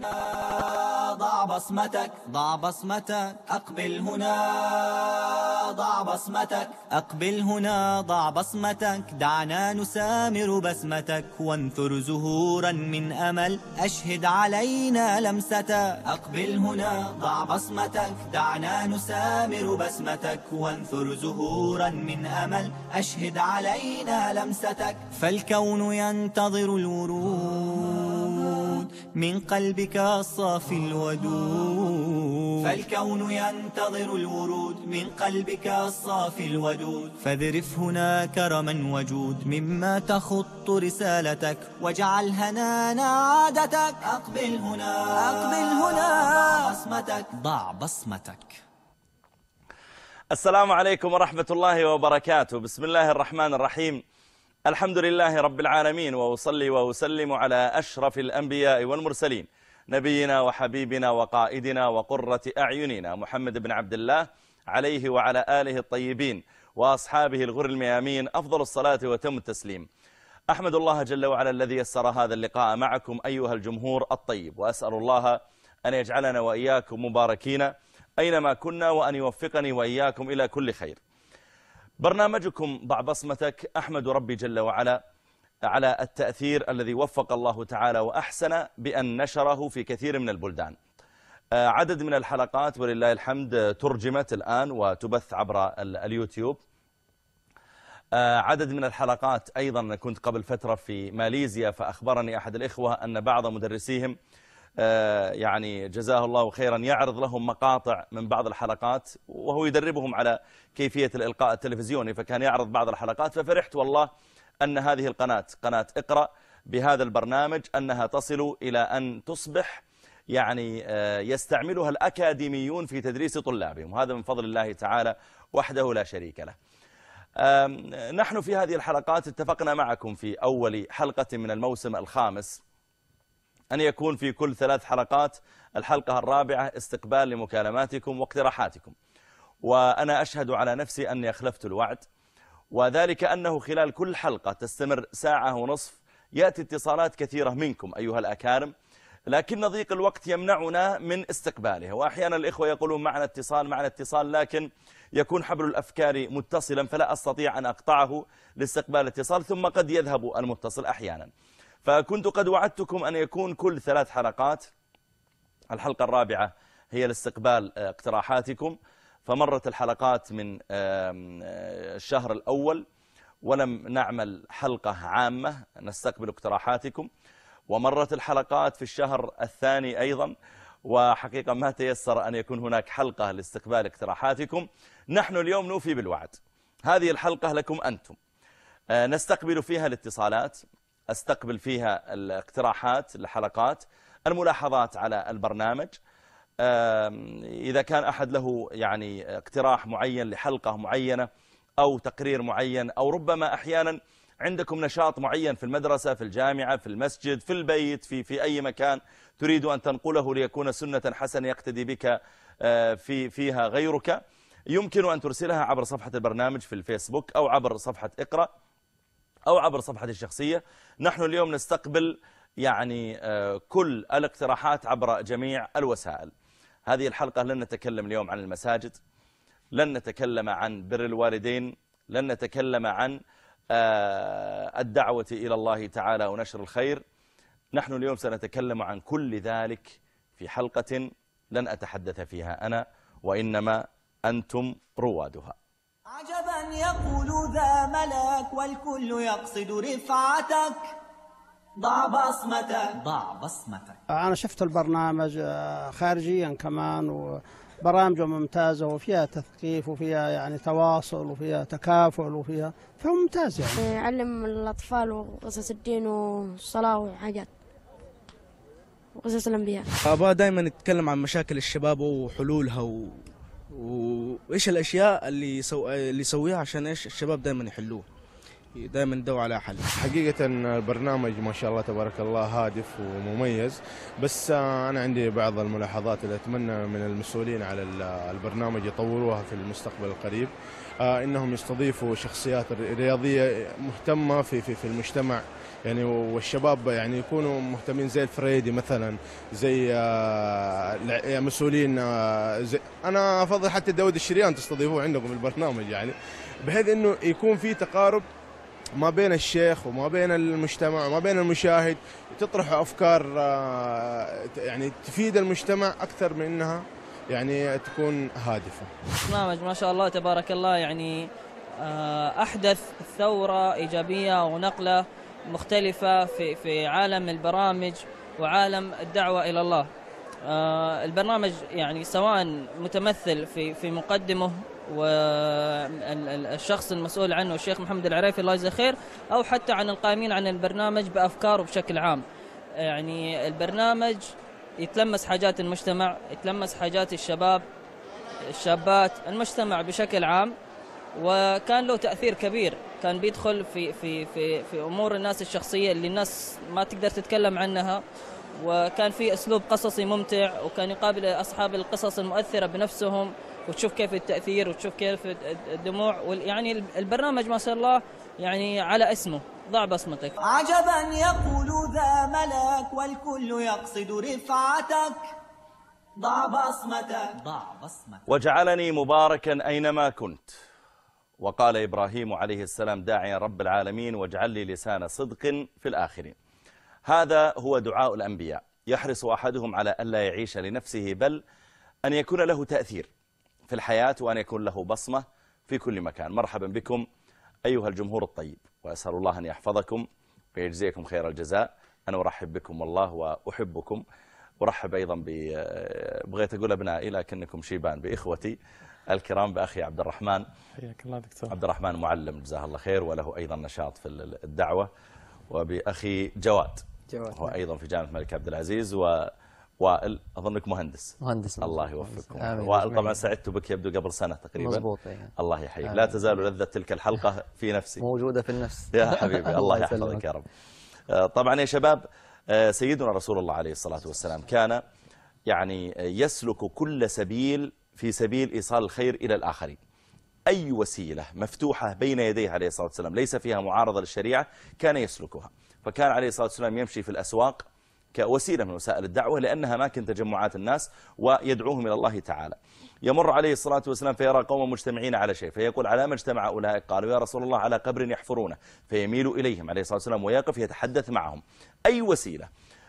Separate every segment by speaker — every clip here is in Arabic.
Speaker 1: ضع بصمتك، ضع بصمتك، أقبل هنا، ضع بصمتك، أقبل هنا، ضع بصمتك، دعنا نسامر بسمتك، وانثر زهورا من أمل، أشهد علينا لمستك. أقبل هنا، ضع بصمتك، دعنا نسامر بسمتك، وانثر زهورا من أمل، أشهد علينا لمستك. فالكون ينتظر الورود من قلبك الصافي الودود، فالكون ينتظر الورود من قلبك الصافي الودود، فاذرف هنا كرما وجود مما تخط رسالتك، واجعل هنانا عادتك. أقبل هنا، أقبل هنا، ضع بصمتك، ضع بصمتك.
Speaker 2: السلام عليكم ورحمة الله وبركاته. بسم الله الرحمن الرحيم. الحمد لله رب العالمين، وأصلي وأسلم على أشرف الأنبياء والمرسلين، نبينا وحبيبنا وقائدنا وقرة أعيننا محمد بن عبد الله، عليه وعلى آله الطيبين وأصحابه الغر الميامين أفضل الصلاة وتم التسليم. أحمد الله جل وعلا الذي يسر هذا اللقاء معكم أيها الجمهور الطيب، وأسأل الله أن يجعلنا وإياكم مباركين أينما كنا، وأن يوفقني وإياكم إلى كل خير. برنامجكم ضع بصمتك، أحمد ربي جل وعلا على التأثير الذي وفق الله تعالى وأحسن بأن نشره في كثير من البلدان. عدد من الحلقات ولله الحمد ترجمت الآن وتبث عبر اليوتيوب. عدد من الحلقات أيضا كنت قبل فترة في ماليزيا، فأخبرني أحد الإخوة أن بعض مدرسيهم يعني جزاه الله خيرا يعرض لهم مقاطع من بعض الحلقات، وهو يدربهم على كيفية الإلقاء التلفزيوني، فكان يعرض بعض الحلقات. ففرحت والله أن هذه القناة، قناة اقرأ، بهذا البرنامج أنها تصل إلى أن تصبح يعني يستعملها الأكاديميون في تدريس طلابهم، وهذا من فضل الله تعالى وحده لا شريك له. نحن في هذه الحلقات اتفقنا معكم في أول حلقة من الموسم الخامس أن يكون في كل 3 حلقات الحلقة الرابعة استقبال لمكالماتكم واقتراحاتكم، وأنا أشهد على نفسي أني أخلفت الوعد، وذلك أنه خلال كل حلقة تستمر ساعة ونصف يأتي اتصالات كثيرة منكم أيها الأكارم، لكن ضيق الوقت يمنعنا من استقبالها. وأحيانا الإخوة يقولون معنا اتصال، لكن يكون حبل الأفكار متصلا فلا أستطيع أن أقطعه لاستقبال الاتصال، ثم قد يذهب المتصل أحيانا. فكنت قد وعدتكم أن يكون كل 3 حلقات الحلقة الرابعة هي لاستقبال اقتراحاتكم، فمرت الحلقات من الشهر الأول ولم نعمل حلقة عامة نستقبل اقتراحاتكم، ومرت الحلقات في الشهر الثاني أيضا، وحقيقة ما تيسر أن يكون هناك حلقة لاستقبال اقتراحاتكم. نحن اليوم نوفي بالوعد، هذه الحلقة لكم أنتم، نستقبل فيها الاتصالات، أستقبل فيها الاقتراحات، الحلقات، الملاحظات على البرنامج. إذا كان أحد له يعني اقتراح معين لحلقة معينة أو تقرير معين، أو ربما أحيانا عندكم نشاط معين في المدرسة، في الجامعة، في المسجد، في البيت، في أي مكان تريد أن تنقله ليكون سنة حسنة يقتدي بك فيها غيرك، يمكن أن ترسلها عبر صفحة البرنامج في الفيسبوك، أو عبر صفحة اقرأ، أو عبر صفحة الشخصية. نحن اليوم نستقبل يعني كل الاقتراحات عبر جميع الوسائل. هذه الحلقة لن نتكلم اليوم عن المساجد، لن نتكلم عن بر الوالدين، لن نتكلم عن الدعوة إلى الله تعالى ونشر الخير. نحن اليوم سنتكلم عن كل ذلك في حلقة لن أتحدث فيها أنا، وإنما أنتم روادها.
Speaker 1: عجبا يقول ذا ملك، والكل يقصد رفعتك، ضع بصمتك، ضع بصمتك.
Speaker 3: أنا شفت البرنامج خارجيا كمان، وبرامجه ممتازة وفيها تثقيف وفيها يعني تواصل وفيها تكافل وفيها فممتاز يعني.
Speaker 4: يعلم الأطفال وقصص الدين والصلاة وحاجات وقصص الأنبياء.
Speaker 5: أبا دائما يتكلم عن مشاكل الشباب وحلولها وإيش الأشياء اللي يسويها عشان إيش الشباب دائما يحلوه، دائما ندور على حل.
Speaker 6: حقيقة البرنامج ما شاء الله تبارك الله هادف ومميز، بس أنا عندي بعض الملاحظات اللي أتمنى من المسؤولين على البرنامج يطوروها في المستقبل القريب. إنهم يستضيفوا شخصيات رياضية مهتمة في المجتمع يعني والشباب يعني يكونوا مهتمين زي الفريدي مثلا، زي مسؤولين زي انا افضل حتى داود الشريان تستضيفوه عندكم البرنامج، يعني بحيث انه يكون في تقارب ما بين الشيخ وما بين المجتمع وما بين المشاهد، تطرح افكار يعني تفيد المجتمع اكثر من انها يعني تكون هادفه.
Speaker 7: برنامج ما شاء الله تبارك الله يعني احدث ثوره ايجابيه ونقله مختلفه في عالم البرامج وعالم الدعوه الى الله. البرنامج يعني سواء متمثل في مقدمه والشخص المسؤول عنه الشيخ محمد العريفي الله يجزاه خير، او حتى عن القائمين عن البرنامج بافكاره بشكل عام. يعني البرنامج يتلمس حاجات المجتمع، يتلمس حاجات الشباب الشابات، المجتمع بشكل عام، وكان له تأثير كبير. كان بيدخل في امور الناس الشخصيه اللي الناس ما تقدر تتكلم عنها، وكان في اسلوب قصصي ممتع، وكان يقابل اصحاب القصص المؤثره بنفسهم، وتشوف كيف التأثير وتشوف كيف الدموع. يعني البرنامج ما شاء الله يعني على اسمه، ضع بصمتك.
Speaker 1: عجبا يقول ذا ملك والكل يقصد رفعتك، ضع بصمتك ضع بصمتك.
Speaker 2: وجعلني مباركا أينما كنت، وقال إبراهيم عليه السلام داعيا رب العالمين واجعل لي لسان صدق في الآخرين. هذا هو دعاء الأنبياء، يحرص أحدهم على ألا يعيش لنفسه بل أن يكون له تأثير في الحياة وأن يكون له بصمة في كل مكان. مرحبا بكم أيها الجمهور الطيب، وأسأل الله أن يحفظكم ويجزيكم خير الجزاء. أنا أرحب بكم والله وأحبكم. أرحب أيضا بغيت أقول أبنائي لكنكم شيبان، بإخوتي الكرام، بأخي عبد الرحمن.
Speaker 8: حياك الله دكتور.
Speaker 2: عبد الرحمن معلم جزاه الله خير وله أيضا نشاط في الدعوة، وبأخي جواد هو أيضا في جامعة الملك عبد العزيز، ووائل أظنك مهندس. الله يوفقكم. وائل طبعا سعدت بك يبدو قبل سنة تقريبا.
Speaker 8: مضبوط.
Speaker 2: الله يحييك. لا تزال لذة تلك الحلقة في نفسي
Speaker 8: موجودة في النفس
Speaker 2: يا حبيبي. الله يحفظك يا رب. طبعا يا شباب، سيدنا رسول الله عليه الصلاة والسلام كان يعني يسلك كل سبيل في سبيل إيصال الخير إلى الآخرين. أي وسيلة مفتوحة بين يديه عليه الصلاة والسلام ليس فيها معارضة للشريعة كان يسلكها. فكان عليه الصلاة والسلام يمشي في الأسواق كوسيلة من وسائل الدعوة، لأنها أماكن تجمعات الناس ويدعوهم إلى الله تعالى. يمر عليه الصلاة والسلام فيرى قوم مجتمعين على شيء، فيقول على ما اجتمع أولئك؟ قالوا يا رسول الله على قبر يحفرونه، فيميل إليهم عليه الصلاة والسلام ويقف يتحدث معهم. أي وسيلة.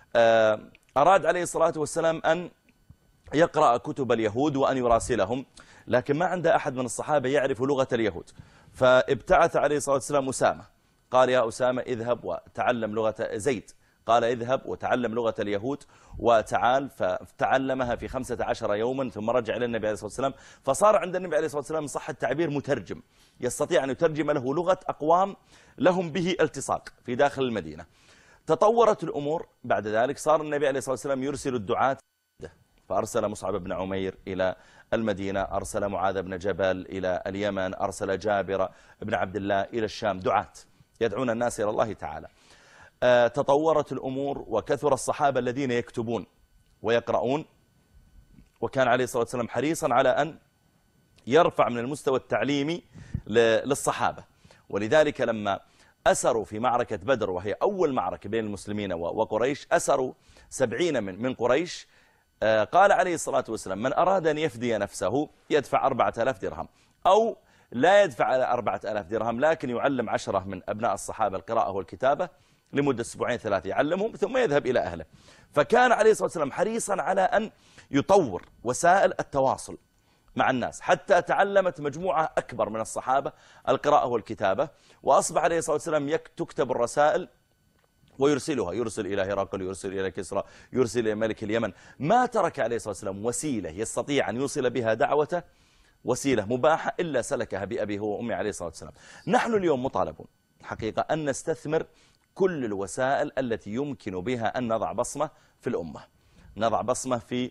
Speaker 2: أراد عليه الصلاة والسلام أن يقرأ كتب اليهود وأن يراسلهم، لكن ما عند أحد من الصحابة يعرف لغة اليهود، فابتعث عليه الصلاة والسلام أسامة، قال يا أسامة اذهب وتعلم لغة زيد، قال اذهب وتعلم لغة اليهود وتعال، فتعلمها في 15 يوما ثم رجع إلى النبي عليه الصلاة والسلام، فصار عند النبي عليه الصلاة والسلام صح التعبير مترجم، يستطيع أن يترجم له لغة أقوام لهم به التصاق في داخل المدينة. تطورت الأمور بعد ذلك، صار النبي عليه الصلاة والسلام يرسل الدعاة، فأرسل مصعب بن عمير إلى المدينة، أرسل معاذ بن جبل إلى اليمن، أرسل جابر بن عبد الله إلى الشام، دعاة يدعون الناس إلى الله تعالى. تطورت الأمور وكثر الصحابة الذين يكتبون ويقرؤون، وكان عليه الصلاة والسلام حريصا على أن يرفع من المستوى التعليمي للصحابة. ولذلك لما أسروا في معركة بدر، وهي أول معركة بين المسلمين وقريش، أسروا 70 من قريش، قال عليه الصلاة والسلام من أراد أن يفدي نفسه يدفع 4000 درهم، أو لا يدفع 4000 درهم لكن يعلم 10 من أبناء الصحابة القراءة والكتابة لمدة 2 3 يعلمهم ثم يذهب إلى أهله. فكان عليه الصلاة والسلام حريصا على أن يطور وسائل التواصل مع الناس، حتى تعلمت مجموعة أكبر من الصحابة القراءة والكتابة، وأصبح عليه الصلاة والسلام تكتب الرسائل ويرسلها، يرسل إلى هرقل، يرسل إلى كسرى، يرسل إلى ملك اليمن. ما ترك عليه الصلاة والسلام وسيلة يستطيع أن يوصل بها دعوته، وسيلة مباحة، إلا سلكها بأبيه وأمي عليه الصلاة والسلام. نحن اليوم مطالبون حقيقة أن نستثمر كل الوسائل التي يمكن بها أن نضع بصمة في الأمة، نضع بصمة في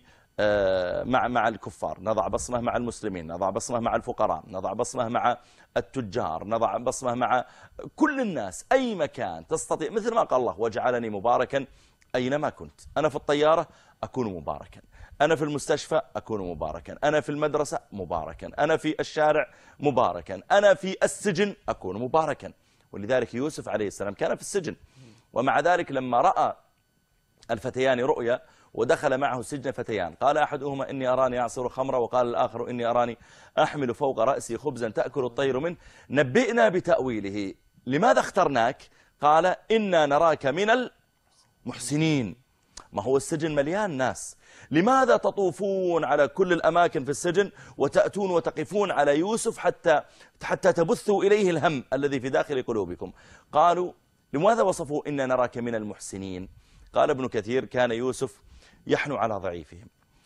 Speaker 2: مع الكفار، نضع بصمة مع المسلمين، نضع بصمة مع الفقراء، نضع بصمة مع التجار، نضع بصمة مع كل الناس. أي مكان تستطيع، مثل ما قال الله وجعلني مباركا أينما كنت. أنا في الطيارة أكون مباركا، أنا في المستشفى أكون مباركا، أنا في المدرسة مباركا، أنا في الشارع مباركا، أنا في السجن أكون مباركا. ولذلك يوسف عليه السلام كان في السجن، ومع ذلك لما رأى الفتيان رؤيا ودخل معه السجن فتيان، قال أحدهما إني أراني أعصر خمرا، وقال الآخر إني أراني أحمل فوق رأسي خبزا تأكل الطير منه، نبئنا بتأويله، لماذا اخترناك؟ قال إنا نراك من المحسنين. ما هو السجن مليان ناس، لماذا تطوفون على كل الأماكن في السجن وتأتون وتقفون على يوسف حتى تبثوا إليه الهم الذي في داخل قلوبكم؟ قالوا لماذا وصفوا إنا نراك من المحسنين؟ قال ابن كثير كان يوسف يحنو على ضعيفهم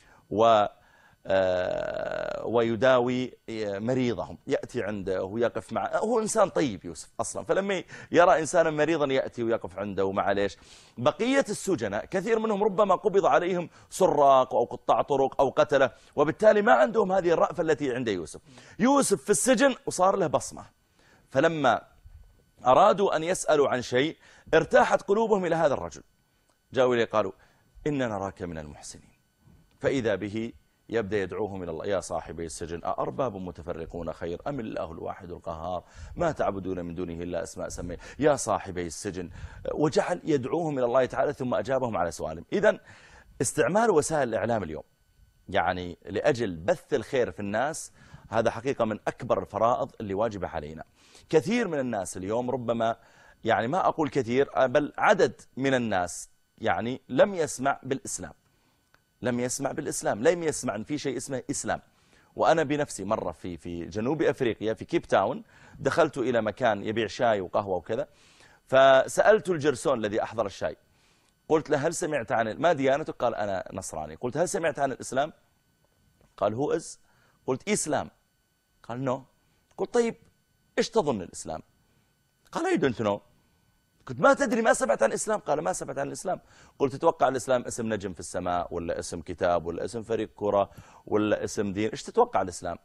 Speaker 2: ويداوي مريضهم، يأتي عنده ويقف معه، هو إنسان طيب يوسف أصلا، فلما يرى إنسانا مريضا يأتي ويقف عنده ومع ليش. بقية السجناء كثير منهم ربما قبض عليهم سراق أو قطاع طرق أو قتله، وبالتالي ما عندهم هذه الرأفة التي عند يوسف. يوسف في السجن وصار له بصمة، فلما أرادوا أن يسألوا عن شيء ارتاحت قلوبهم إلى هذا الرجل، جاءوا إليه قالوا إننا نراك من المحسنين، فإذا به يبدأ يدعوهم إلى الله. يا صاحبي السجن أأرباب متفرقون خير أم الله الواحد القهار ما تعبدون من دونه إلا أسماء سمي يا صاحبي السجن، وجعل يدعوهم إلى الله تعالى ثم أجابهم على سؤالهم. إذن استعمال وسائل الإعلام اليوم يعني لأجل بث الخير في الناس هذا حقيقة من أكبر الفرائض اللي واجبة علينا. كثير من الناس اليوم ربما يعني ما أقول كثير بل عدد من الناس يعني لم يسمع بالإسلام، لم يسمع بالإسلام، لم يسمع أن في شيء اسمه إسلام. وأنا بنفسي مرة في جنوب أفريقيا في كيب تاون دخلت إلى مكان يبيع شاي وقهوة وكذا، فسألت الجرسون الذي أحضر الشاي قلت له هل سمعت عن ما ديانتك؟ قال أنا نصراني. قلت هل سمعت عن الإسلام؟ قال هو إز؟ قلت إسلام؟ قال نو. قلت طيب إيش تظن الإسلام؟ قال I don't know. قلت ما تدري ما سمعت عن الإسلام؟ قال ما سمعت عن الإسلام. قلت تتوقع الإسلام اسم نجم في السماء ولا اسم كتاب ولا اسم فريق كرة ولا اسم دين؟ إيش تتوقع الإسلام؟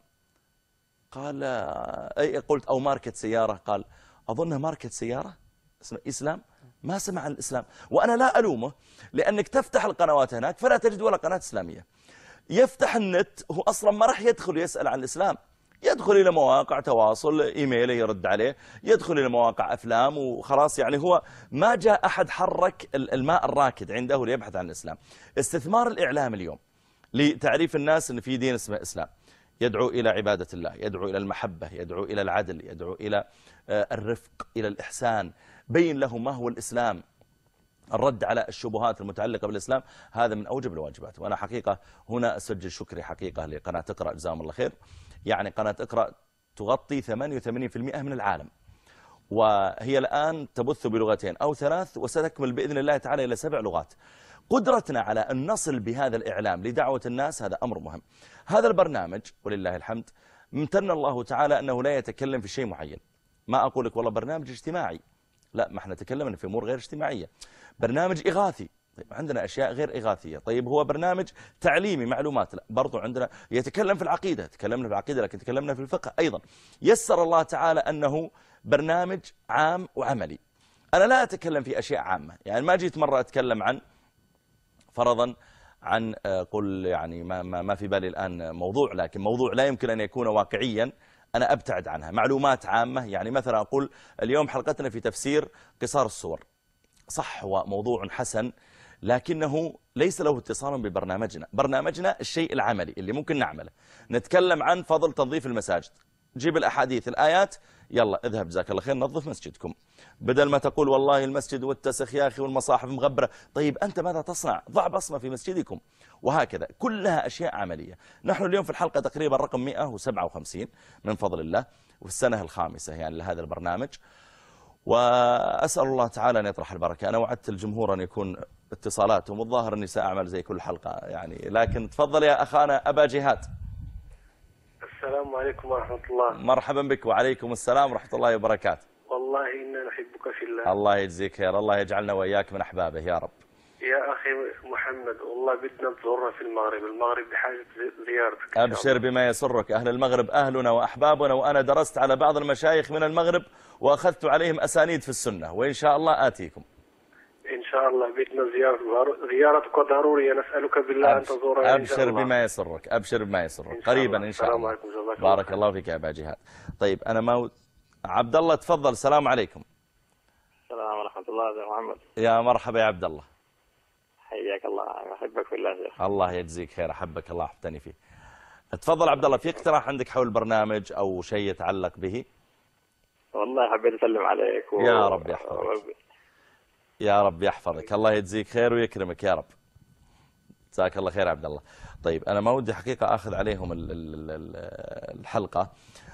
Speaker 2: قال أي. قلت أو ماركة سيارة؟ قال أظنها ماركة سيارة اسمه إسلام. ما سمع عن الإسلام. وأنا لا ألومه لأنك تفتح القنوات هناك فلا تجد ولا قناة إسلامية. يفتح النت هو أصلا ما راح يدخل يسأل عن الإسلام، يدخل إلى مواقع تواصل إيميله يرد عليه، يدخل إلى مواقع أفلام وخلاص. يعني هو ما جاء أحد حرك الماء الراكد عنده ليبحث عن الإسلام. استثمار الإعلام اليوم لتعريف الناس أن في دين اسمه إسلام يدعو إلى عبادة الله، يدعو إلى المحبة، يدعو إلى العدل، يدعو إلى الرفق، إلى الإحسان، بين لهم ما هو الإسلام، الرد على الشبهات المتعلقة بالإسلام، هذا من أوجب الواجبات. وأنا حقيقة هنا أسجل شكري حقيقة لقناة اقرأ جزاهم الله خير. يعني قناة اقرأ تغطي 88% من العالم، وهي الآن تبث بلغتين أو 3 وستكمل بإذن الله تعالى إلى 7 لغات. قدرتنا على أن نصل بهذا الإعلام لدعوة الناس هذا أمر مهم. هذا البرنامج ولله الحمد امتن الله تعالى أنه لا يتكلم في شيء معين. ما أقول لك والله برنامج اجتماعي، لا، ما احنا تكلمنا في أمور غير اجتماعية. برنامج إغاثي، طيب عندنا أشياء غير إغاثية. طيب هو برنامج تعليمي معلومات، لا برضو عندنا يتكلم في العقيدة، تكلمنا في العقيدة لكن تكلمنا في الفقه أيضا. يسر الله تعالى أنه برنامج عام وعملي. أنا لا أتكلم في أشياء عامة، يعني ما جيت مرة أتكلم عن فرضا عن قل يعني ما في بالي الآن موضوع، لكن موضوع لا يمكن أن يكون واقعيا أنا أبتعد عنها. معلومات عامة، يعني مثلا أقول اليوم حلقتنا في تفسير قصار الصور، صح هو موضوع حسن لكنه ليس له اتصال ببرنامجنا. برنامجنا الشيء العملي اللي ممكن نعمله، نتكلم عن فضل تنظيف المساجد، جيب الأحاديث الآيات، يلا اذهب جزاك الله خير نظف مسجدكم، بدل ما تقول والله المسجد والتسخ يا أخي والمصاحف مغبرة، طيب أنت ماذا تصنع؟ ضع بصمة في مسجدكم. وهكذا كلها أشياء عملية. نحن اليوم في الحلقة تقريبا رقم 157 من فضل الله، وفي السنة الخامسة يعني لهذا البرنامج، وأسأل الله تعالى أن يطرح البركة. أنا وعدت الجمهور أن يكون اتصالاتهم، والظاهر أني سأعمل زي كل حلقة يعني، لكن تفضل يا أخانا أبا جهاد.
Speaker 8: السلام عليكم ورحمة الله.
Speaker 2: مرحبا بك. وعليكم السلام ورحمة الله وبركاته.
Speaker 8: والله إنا نحبك في الله.
Speaker 2: الله يجزيك خير، الله يجعلنا وإياك من أحبابه يا رب.
Speaker 8: يا أخي محمد والله بدنا تزورنا في المغرب، المغرب بحاجة زيارتك.
Speaker 2: أبشر بما يسرك، أهل المغرب أهلنا وأحبابنا، وأنا درست على بعض المشايخ من المغرب وأخذت عليهم أسانيد في السنة، وإن شاء الله آتيكم
Speaker 8: إن شاء الله. بدنا زيارتك ضرورية، نسألك بالله أن تزورنا.
Speaker 2: أبشر بما يسرك، أبشر بما يسرك قريبا إن شاء الله. بارك الله فيك يا أبا جهاد. طيب أنا عبد الله تفضل. السلام عليكم.
Speaker 9: السلام ورحمة ورحمة الله يا محمد.
Speaker 2: يا مرحبا يا عبد الله.
Speaker 9: حياك الله، أحبك في الله شيخ.
Speaker 2: الله يجزيك خير، أحبك الله، أحبتني فيه. تفضل عبد الله، في اقتراح عندك حول البرنامج أو شيء يتعلق به؟
Speaker 9: والله حبيت أسلم عليك
Speaker 2: يا رب يحفظك. يا رب يحفظك، الله يجزيك خير ويكرمك يا رب. جزاك الله خير عبد الله. طيب أنا ما ودي حقيقة أخذ عليهم الحلقة.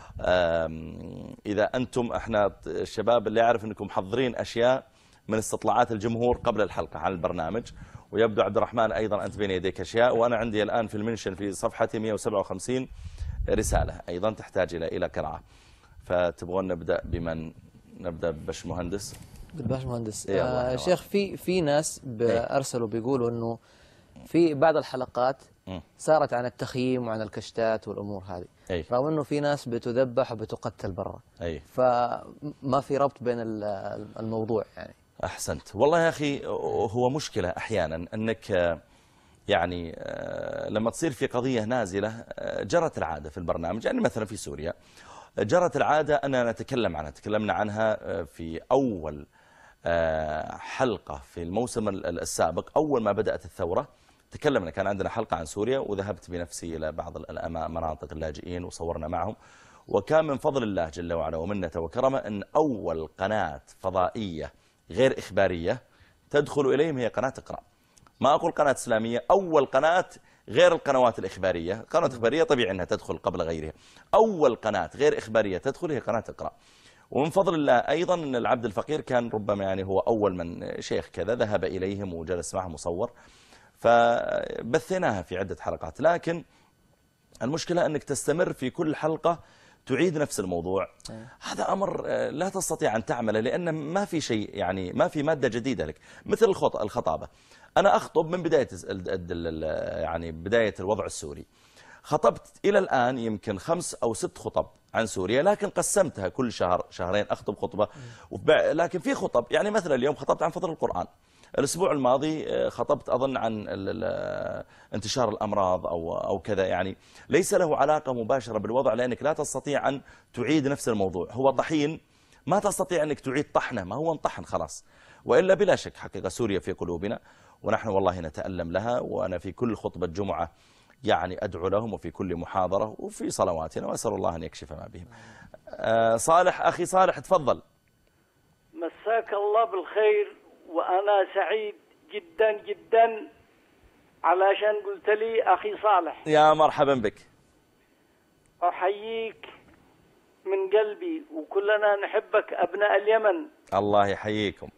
Speaker 2: إذا أنتم إحنا الشباب اللي يعرف أنكم محضرين أشياء من استطلاعات الجمهور قبل الحلقة عن البرنامج، ويبدو عبد الرحمن أيضا أنت بين يديك أشياء، وأنا عندي الآن في المنشن في صفحتي 157 رسالة أيضا تحتاج إلى قراءة. فتبغون نبدأ بمن؟ نبدأ ببش مهندس.
Speaker 10: بالباش مهندس. شيخ في ناس أرسلوا بيقولوا أنه في بعض الحلقات صارت عن التخييم وعن الكشتات والأمور هذه، رغم أنه في ناس بتذبح وبتقتل برا، فما في ربط بين الموضوع يعني.
Speaker 2: أحسنت والله يا أخي. هو مشكلة أحيانا أنك يعني لما تصير في قضية نازلة، جرت العادة في البرنامج، يعني مثلا في سوريا جرت العادة أننا نتكلم عنها، تكلمنا عنها في أول حلقة في الموسم السابق أول ما بدأت الثورة. تكلمنا، كان عندنا حلقة عن سوريا، وذهبت بنفسي إلى بعض مناطق اللاجئين وصورنا معهم، وكان من فضل الله جل وعلا ومنته وكرمه أن أول قناة فضائية غير إخبارية تدخل إليهم هي قناة اقرأ. ما أقول قناة إسلامية، أول قناة غير القنوات الإخبارية. قناة إخبارية طبيعي أنها تدخل قبل غيرها، أول قناة غير إخبارية تدخل هي قناة اقرأ. ومن فضل الله أيضا أن العبد الفقير كان ربما يعني هو أول من شيخ كذا ذهب إليهم وجلس معهم مصور، فبثناها في عدة حلقات. لكن المشكلة أنك تستمر في كل حلقة تعيد نفس الموضوع. هذا أمر لا تستطيع أن تعمله، لأن ما في شيء يعني ما في مادة جديدة لك. مثل الخطابة، أنا أخطب من بداية يعني بداية الوضع السوري، خطبت إلى الآن يمكن 5 أو 6 خطب عن سوريا، لكن قسمتها كل شهر شهرين أخطب خطبة. لكن في خطب يعني مثلا اليوم خطبت عن فضل القرآن، الأسبوع الماضي خطبت أظن عن انتشار الأمراض أو كذا، يعني ليس له علاقة مباشرة بالوضع، لأنك لا تستطيع أن تعيد نفس الموضوع. هو طحين، ما تستطيع أنك تعيد طحنه، ما هو انطحن خلاص. وإلا بلا شك حقيقة سوريا في قلوبنا، ونحن والله نتألم لها، وأنا في كل خطبة جمعة يعني أدعو لهم، وفي كل محاضرة وفي صلواتنا، وأسأل الله أن يكشف ما بهم. صالح، أخي صالح تفضل.
Speaker 11: مساك الله بالخير، وأنا سعيد جدا جدا علشان قلت لي أخي صالح.
Speaker 2: يا مرحبا بك.
Speaker 11: أحييك من قلبي، وكلنا نحبك أبناء اليمن.
Speaker 2: الله يحييكم.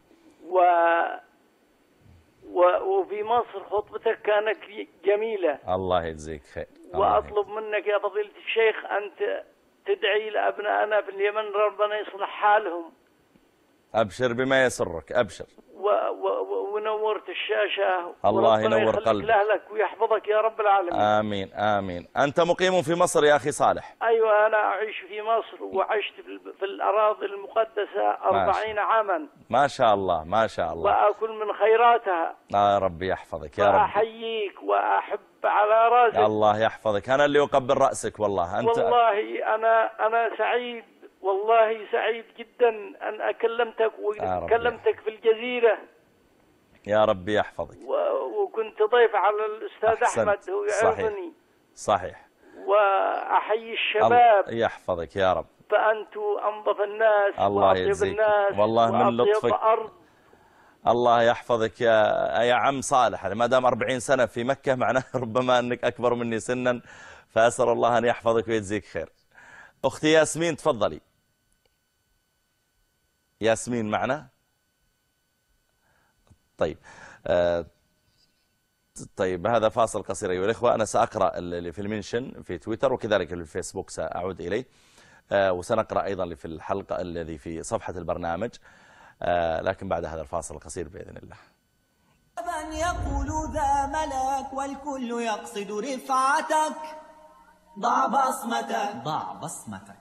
Speaker 11: وفي مصر خطبتك كانت جميلة.
Speaker 2: الله يجزيك خير.
Speaker 11: وأطلب منك يا فضيلة الشيخ أن تدعي لأبنائنا في اليمن ربنا يصلح حالهم.
Speaker 2: أبشر بما يسرك، أبشر.
Speaker 11: ونورت الشاشة.
Speaker 2: الله ينور قلبك
Speaker 11: لأهلك ويحفظك يا رب العالمين.
Speaker 2: آمين آمين. أنت مقيم في مصر يا أخي صالح؟
Speaker 11: أيوة، أنا أعيش في مصر، وعشت في الأراضي المقدسة 40 عاما.
Speaker 2: ما شاء الله ما شاء الله.
Speaker 11: وأكل من خيراتها.
Speaker 2: يا ربي يحفظك يا رب.
Speaker 11: وأحييك وأحب على راسك.
Speaker 2: الله يحفظك، أنا اللي أقبل رأسك والله. أنت
Speaker 11: والله أنا سعيد، والله سعيد جدا أن أكلمتك وكلمتك في الجزيرة.
Speaker 2: يا ربي يحفظك.
Speaker 11: وكنت ضيف على الأستاذ أحمد، هو يعرفني.
Speaker 2: صحيح.
Speaker 11: وأحيي الشباب.
Speaker 2: الله يحفظك يا رب.
Speaker 11: فأنتوا أنظف الناس وأطيب الناس
Speaker 2: والله من لطفك.
Speaker 11: أرض.
Speaker 2: الله يحفظك يا عم صالح. ما دام 40 سنة في مكة معناه ربما أنك أكبر مني سنا، فأسأل الله أن يحفظك ويجزيك خير. أختي ياسمين تفضلي. ياسمين معنا؟ طيب طيب هذا فاصل قصير أيها الإخوة. أنا سأقرأ اللي في المنشن في تويتر، وكذلك في الفيسبوك سأعود إليه، وسنقرأ أيضا في الحلقة الذي في صفحة البرنامج، لكن بعد هذا الفاصل القصير بإذن الله.
Speaker 1: من يقول ذا ملك والكل يقصد رفعتك، ضع بصمتك ضع بصمتك.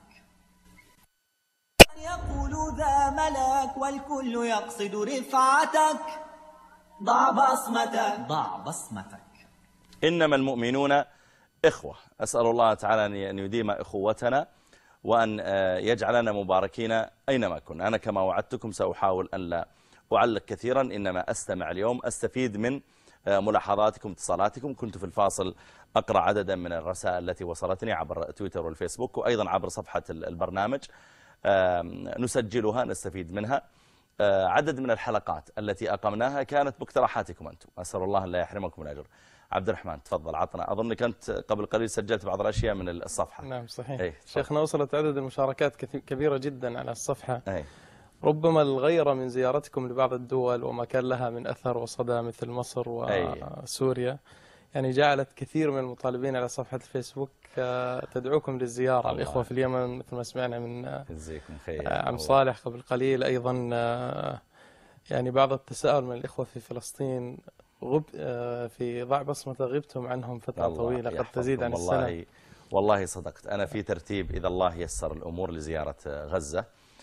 Speaker 1: من يقول ذا ملك والكل يقصد رفعتك، ضع بصمتك ضع بصمتك.
Speaker 2: إنما المؤمنون إخوة. أسأل الله تعالى أن يديم إخوتنا، وأن يجعلنا مباركين أينما كنا. أنا كما وعدتكم سأحاول أن لا أعلق كثيرا، إنما أستمع اليوم، أستفيد من ملاحظاتكم اتصالاتكم. كنت في الفاصل أقرأ عددا من الرسائل التي وصلتني عبر تويتر والفيسبوك وأيضا عبر صفحة البرنامج، نسجلها نستفيد منها. عدد من الحلقات التي أقمناها كانت باقتراحاتكم أنتم، أسأل الله أن لا يحرمكم من الأجر. عبد الرحمن تفضل عطنا، أظنك أنت قبل قليل سجلت بعض الأشياء من الصفحة.
Speaker 12: نعم صحيح. شيخنا وصلت عدد المشاركات كبيرة جدا على الصفحة. ربما الغيرة من زيارتكم لبعض الدول وما كان لها من أثر وصدى مثل مصر وسوريا يعني جعلت كثير من المطالبين على صفحة الفيسبوك تدعوكم للزيارة. الإخوة في اليمن مثل ما سمعنا من عم صالح قبل قليل، أيضا يعني بعض التساؤل من الإخوة في فلسطين في ضع بصمة غبتم عنهم فترة طويلة قد تزيد عن السنة.
Speaker 2: والله صدقت، أنا في ترتيب إذا الله يسر الأمور لزيارة غزة،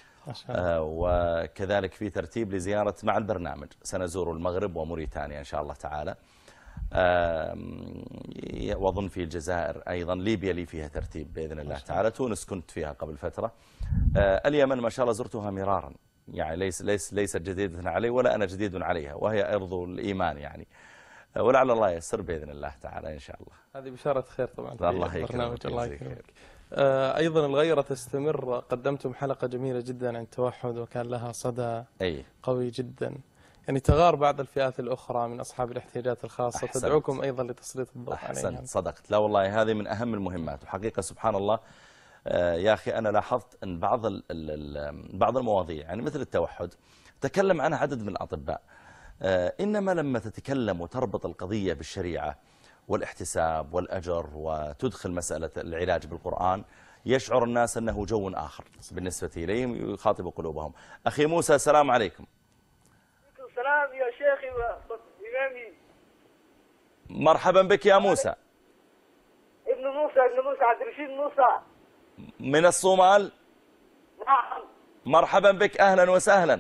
Speaker 2: وكذلك في ترتيب لزيارة مع البرنامج سنزور المغرب وموريتانيا إن شاء الله تعالى، وأظن في الجزائر أيضا، ليبيا لي فيها ترتيب بإذن الله تعالى، تونس كنت فيها قبل فترة، اليمن ما شاء الله زرتها مرارا، يعني ليست جديدة علي ولا أنا جديد عليها، وهي أرض الإيمان يعني، ولعل الله يسر بإذن الله تعالى إن شاء الله.
Speaker 12: هذه بشارة خير طبعا.
Speaker 2: الله يكرمك.
Speaker 12: الله يكرمك. أيضا الغيرة تستمر، قدمتم حلقة جميلة جدا عن التوحد وكان لها صدى قوي جدا، يعني تغار بعض الفئات الأخرى من أصحاب الاحتياجات الخاصة، تدعوكم أيضا لتسليط الضوء عليها.
Speaker 2: أحسنت صدقت، لا والله هذه من أهم المهمات، وحقيقة سبحان الله يا أخي أنا لاحظت أن بعض المواضيع يعني مثل التوحد تكلم عنها عدد من الأطباء، إنما لما تتكلم وتربط القضية بالشريعة والاحتساب والأجر وتدخل مسألة العلاج بالقرآن، يشعر الناس أنه جو آخر بالنسبة إليهم يخاطب قلوبهم. أخي موسى السلام عليكم.
Speaker 13: السلام يا شيخي وإمامي.
Speaker 2: مرحبا بك يا موسى.
Speaker 13: ابن موسى عبد الرشيد موسى
Speaker 2: من الصومال.
Speaker 13: نعم.
Speaker 2: مرحبا بك، أهلا وسهلا.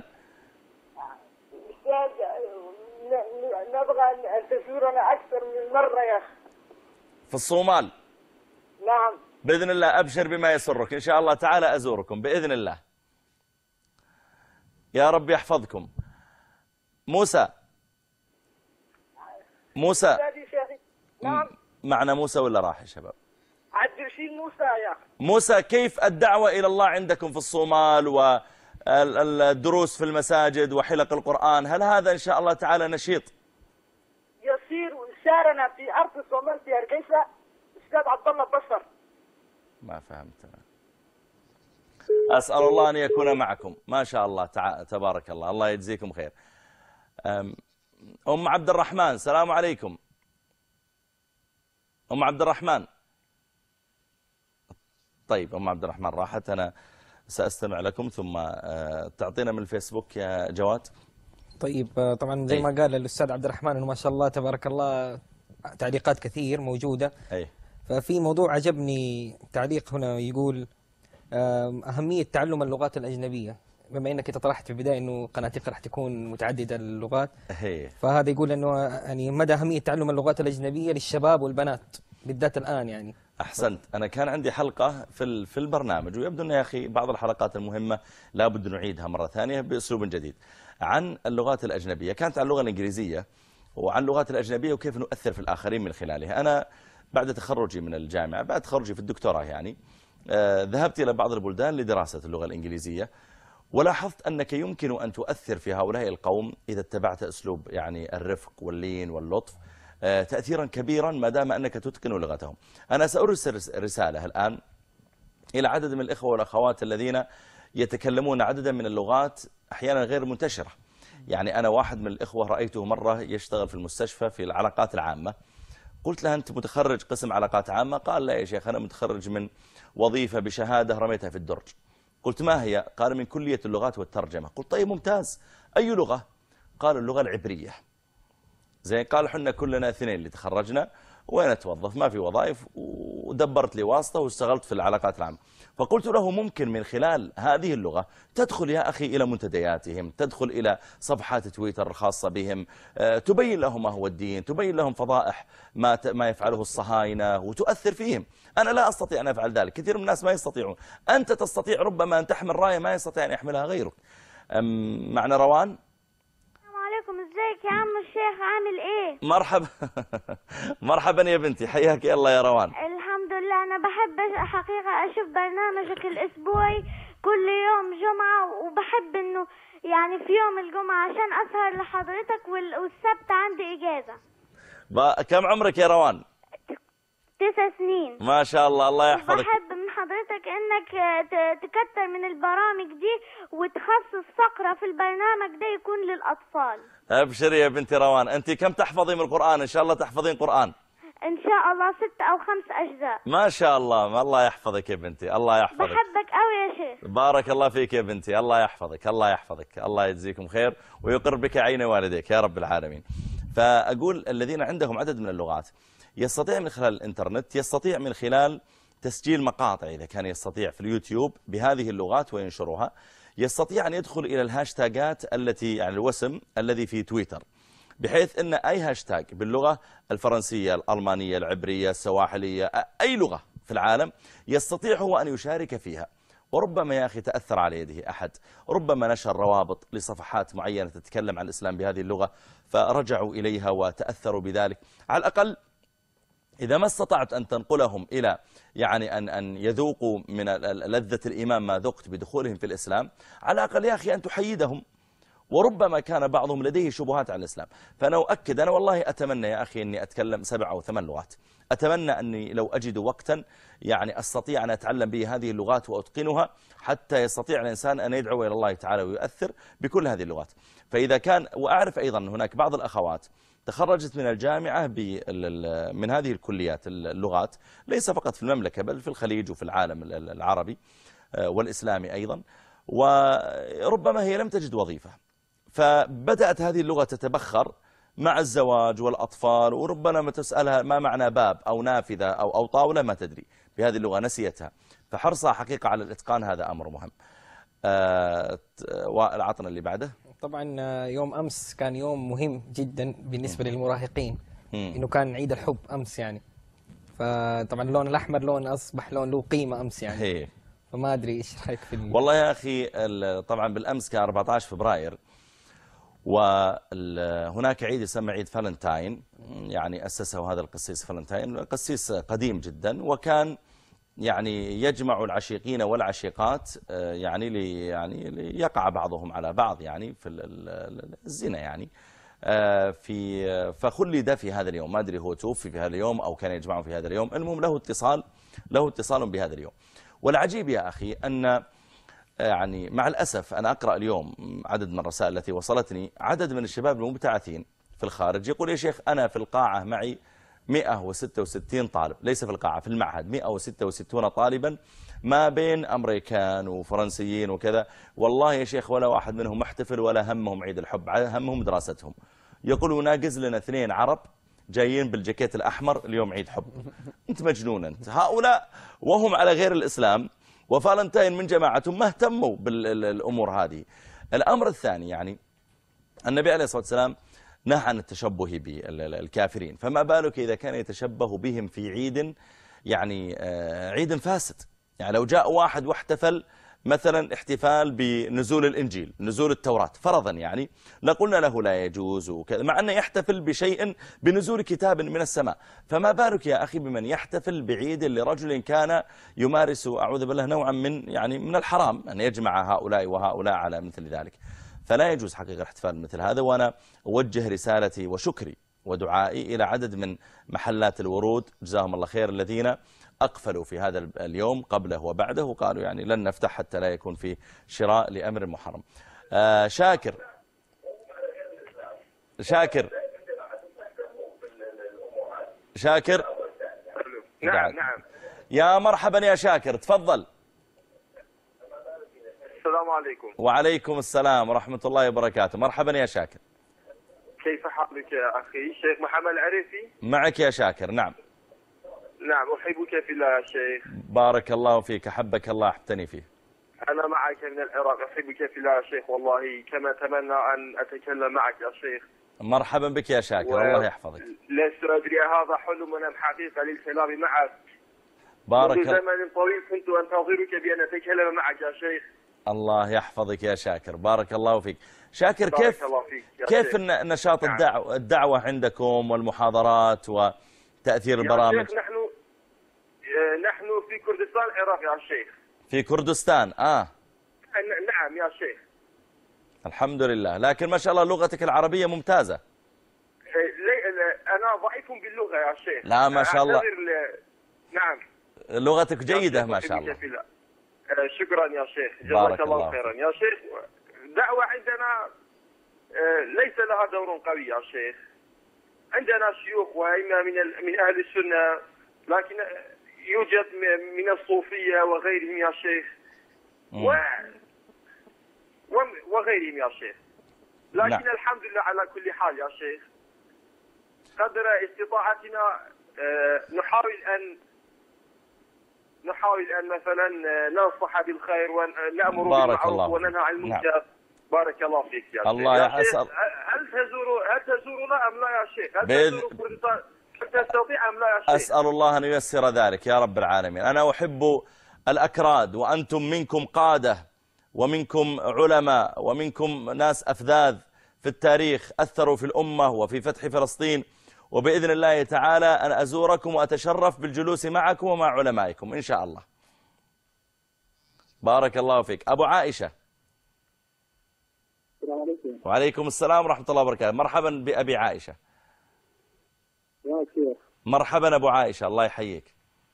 Speaker 13: نبغى أن تزورنا أكثر من مرة يا أخي.
Speaker 2: في الصومال.
Speaker 13: نعم.
Speaker 2: بإذن الله، أبشر بما يسرك إن شاء الله تعالى أزوركم بإذن الله. يا رب يحفظكم. موسى
Speaker 13: نعم.
Speaker 2: معنا موسى ولا راح يا شباب؟
Speaker 13: عبد الرشيد موسى يا أخي.
Speaker 2: موسى، كيف الدعوة إلى الله عندكم في الصومال والدروس في المساجد وحلق القرآن؟ هل هذا إن شاء الله تعالى نشيط؟
Speaker 13: يصير شارنا في أرض الصومال في هرقيسة أستاذ عبد الله بصر.
Speaker 2: ما فهمت أنا. أسأل الله أن يكون معكم، ما شاء الله تبارك الله، الله يجزيكم خير. أم عبد الرحمن السلام عليكم. أم عبد الرحمن. طيب أم عبد الرحمن راحت، أنا سأستمع لكم ثم تعطينا من الفيسبوك يا جواد.
Speaker 14: طيب طبعا زي ما قال الأستاذ عبد الرحمن إنه ما شاء الله تبارك الله تعليقات كثير موجودة. ففي موضوع عجبني تعليق هنا يقول أهمية تعلم اللغات الأجنبية، بما أنك طرحت في البداية أنه قناتك راح تكون متعددة اللغات، فهذا يقول أنه يعني مدى أهمية تعلم اللغات الأجنبية للشباب والبنات بالذات الآن يعني.
Speaker 2: أحسنت. أنا كان عندي حلقة في البرنامج، ويبدو أن يا أخي بعض الحلقات المهمة لابد نعيدها مرة ثانية بأسلوب جديد، عن اللغات الأجنبية، كانت عن اللغة الإنجليزية وعن اللغات الأجنبية وكيف نؤثر في الآخرين من خلالها. أنا بعد تخرجي من الجامعة، بعد تخرجي في الدكتوراه يعني، ذهبت إلى بعض البلدان لدراسة اللغة الإنجليزية، ولاحظت أنك يمكن أن تؤثر في هؤلاء القوم إذا اتبعت أسلوب يعني الرفق واللين واللطف تأثيرا كبيرا ما دام أنك تتقن لغتهم. أنا سأرسل رسالة الآن إلى عدد من الإخوة والأخوات الذين يتكلمون عددا من اللغات أحيانا غير منتشرة. يعني أنا واحد من الإخوة رأيته مرة يشتغل في المستشفى في العلاقات العامة، قلت له أنت متخرج قسم علاقات عامة؟ قال لا يا شيخ أنا متخرج من وظيفة بشهادة رميتها في الدرج. قلت ما هي؟ قال من كلية اللغات والترجمة. قلت طيب ممتاز، أي لغة؟ قال اللغة العبرية. زين، قال حنا كلنا اثنين اللي تخرجنا وين اتوظف، ما في وظائف، ودبرت لي واسطة واشتغلت في العلاقات العامة. فقلت له ممكن من خلال هذه اللغة تدخل يا أخي إلى منتدياتهم، تدخل إلى صفحات تويتر الخاصة بهم، تبين لهم ما هو الدين، تبين لهم فضائح ما يفعله الصهاينة وتؤثر فيهم. أنا لا أستطيع أن أفعل ذلك، كثير من الناس ما يستطيعون. أنت تستطيع ربما أن تحمل راية ما يستطيع أن يحملها غيرك. معنا روان.
Speaker 15: يا عم الشيخ، عامل ايه؟
Speaker 2: مرحبا. مرحبا يا بنتي، حياك الله يا روان.
Speaker 15: الحمد لله. انا بحب حقيقة اشوف برنامجك الاسبوعي كل يوم جمعة، وبحب انه يعني في يوم الجمعة عشان اسهر لحضرتك، والسبت عندي اجازة.
Speaker 2: كم عمرك يا روان؟
Speaker 15: 9 سنين.
Speaker 2: ما شاء الله، الله يحفظك.
Speaker 15: بحب من حضرتك انك تكتر من البرامج دي، وتخصص فقرة في البرنامج ده يكون للأطفال.
Speaker 2: ابشري يا بنتي روان. انت كم تحفظي من القرآن؟ ان شاء الله تحفظين قرآن.
Speaker 15: ان شاء الله 6 أو 5 أجزاء.
Speaker 2: ما شاء الله، الله يحفظك يا بنتي، الله يحفظك.
Speaker 15: بحبك قوي يا شيخ.
Speaker 2: بارك الله فيك يا بنتي، الله يحفظك، الله يحفظك، الله يجزيكم خير ويقر بك عين والديك يا رب العالمين. فأقول الذين عندهم عدد من اللغات يستطيع من خلال الإنترنت، يستطيع من خلال تسجيل مقاطع إذا كان يستطيع في اليوتيوب بهذه اللغات وينشرها، يستطيع أن يدخل إلى الهاشتاجات التي يعني الوسم الذي في تويتر، بحيث أن أي هاشتاج باللغة الفرنسية، الألمانية، العبرية، السواحلية، أي لغة في العالم يستطيع هو أن يشارك فيها. وربما يا أخي تأثر على يده أحد، ربما نشر روابط لصفحات معينة تتكلم عن الإسلام بهذه اللغة فرجعوا إليها وتأثروا بذلك. على الأقل إذا ما استطعت أن تنقلهم إلى يعني أن يذوقوا من لذة الإيمان ما ذقت بدخولهم في الإسلام، على الأقل يا أخي أن تحيدهم. وربما كان بعضهم لديه شبهات عن الإسلام. فأنا أؤكد، أنا والله أتمنى يا أخي أني أتكلم 7 أو 8 لغات. أتمنى أني لو أجد وقتا يعني أستطيع أن أتعلم به هذه اللغات وأتقنها، حتى يستطيع الإنسان أن يدعو إلى الله تعالى ويؤثر بكل هذه اللغات. فإذا كان، وأعرف أيضا هناك بعض الأخوات تخرجت من الجامعة من هذه الكليات اللغات، ليس فقط في المملكة بل في الخليج وفي العالم العربي والإسلامي أيضا، وربما هي لم تجد وظيفة، فبدأت هذه اللغة تتبخر مع الزواج والأطفال، وربما ما تسألها ما معنى باب أو نافذة أو طاولة ما تدري بهذه اللغة، نسيتها. فحرصها حقيقة على الإتقان هذا أمر مهم. والعطنا اللي بعده.
Speaker 14: طبعا يوم أمس كان يوم مهم جدا بالنسبة للمراهقين، إنه كان عيد الحب أمس يعني، فطبعا اللون الأحمر لون أصبح لون له قيمة أمس يعني. فما أدري إيش رأيك في
Speaker 2: والله يا أخي طبعا بالأمس كان 14 فبراير، وهناك عيد يسمى عيد فالنتاين، يعني أسسه هذا القسيس فالنتاين، قسيس قديم جدا، وكان يعني يجمع العشيقين والعشيقات يعني ليقع بعضهم على بعض يعني في الزنا يعني، فخلد في هذا اليوم. ما أدري هو توفي في هذا اليوم أو كان يجمعه في هذا اليوم، المهم له اتصال بهذا اليوم. والعجيب يا أخي أن يعني مع الأسف أنا أقرأ اليوم عدد من الرسائل التي وصلتني، عدد من الشباب المبتعثين في الخارج يقول يا شيخ أنا في القاعة معي 166 طالب، ليس في القاعة، في المعهد 166 طالبا ما بين أمريكان وفرنسيين وكذا، والله يا شيخ ولا واحد منهم محتفل ولا همهم عيد الحب، همهم دراستهم. يقولوا ناقز لنا 2 عرب جايين بالجاكيت الأحمر اليوم عيد حب. أنت مجنون أنت. هؤلاء وهم على غير الإسلام وفالنتين من جماعتهم ما اهتموا بالأمور هذه. الأمر الثاني يعني النبي عليه الصلاة والسلام نهى عن التشبه بالكافرين، فما بالك إذا كان يتشبه بهم في عيد يعني عيد فاسد. يعني لو جاء واحد واحتفل مثلا احتفال بنزول الإنجيل، نزول التوراة فرضا يعني، لقلنا له لا يجوز وكذا، مع أنه يحتفل بشيء بنزول كتاب من السماء. فما بالك يا أخي بمن يحتفل بعيد لرجل كان يمارس أعوذ بالله نوعا من الحرام، أن يجمع هؤلاء وهؤلاء على مثل ذلك. فلا يجوز حقيقة الاحتفال مثل هذا. وأنا أوجه رسالتي وشكري ودعائي إلى عدد من محلات الورود جزاهم الله خير الذين أقفلوا في هذا اليوم قبله وبعده، وقالوا يعني لن نفتح حتى لا يكون في شراء لأمر محرم. شاكر
Speaker 16: نعم.
Speaker 2: يا مرحبا يا شاكر، تفضل.
Speaker 16: السلام عليكم.
Speaker 2: وعليكم السلام ورحمة الله وبركاته. مرحبا يا شاكر.
Speaker 16: كيف حالك يا أخي؟ شيخ محمد العريفي
Speaker 2: معك يا شاكر. نعم
Speaker 16: أحبك في الله يا شيخ.
Speaker 2: بارك الله فيك، أحبك الله أحبتني فيه.
Speaker 16: أنا معك من العراق، أحبك في الله يا شيخ، والله كما أتمنى أن أتكلم معك يا شيخ.
Speaker 2: مرحبا بك يا شاكر، الله يحفظك.
Speaker 16: لست أدري، هذا حلم حقيقة للكلام معك.
Speaker 2: بارك
Speaker 16: منذ زمن طويل كنت أنتظرك بأن أتكلم معك يا شيخ.
Speaker 2: الله يحفظك يا شاكر، بارك الله فيك. شاكر، كيف نشاط الدعوة عندكم والمحاضرات وتأثير البرامج؟
Speaker 16: يا شيخ نحن في كردستان العراق يا شيخ.
Speaker 2: في كردستان
Speaker 16: نعم يا شيخ.
Speaker 2: الحمد لله. لكن ما شاء الله لغتك العربية ممتازة.
Speaker 16: أنا ضعيف باللغة يا شيخ.
Speaker 2: لا ما شاء الله.
Speaker 16: نعم.
Speaker 2: لغتك جيدة ما شاء الله.
Speaker 16: شكرا يا شيخ، جزاك الله خيرا يا شيخ. دعوة عندنا ليس لها دور قوي يا شيخ. عندنا شيوخ وأئمة من أهل السنة، لكن يوجد من الصوفية وغيرهم يا شيخ وغيرهم يا شيخ. لكن نعم. الحمد لله على كل حال يا شيخ، قدر استطاعتنا نحاول أن مثلا ننصح بالخير ونأمر بالمعروف وننهى عن المنكر. نعم. بارك الله فيك يا شيخ.
Speaker 2: الله
Speaker 16: يا شيخ هل تزورنا أم لا يا شيخ؟ هل تزور كردستان؟ هل تستطيع أم لا يا شيخ؟
Speaker 2: أسأل الله أن ييسر ذلك يا رب العالمين. أنا أحب الأكراد، وأنتم منكم قادة ومنكم علماء ومنكم ناس أفذاذ في التاريخ أثروا في الأمة وفي فتح فلسطين، وبإذن الله تعالى أن أزوركم وأتشرف بالجلوس معكم ومع علمائكم إن شاء الله. بارك الله فيك. أبو عائشة.
Speaker 17: السلام عليكم.
Speaker 2: وعليكم السلام ورحمة الله وبركاته. مرحبا بأبي عائشة.
Speaker 17: يا شيخ.
Speaker 2: مرحبا أبو عائشة، الله يحييك.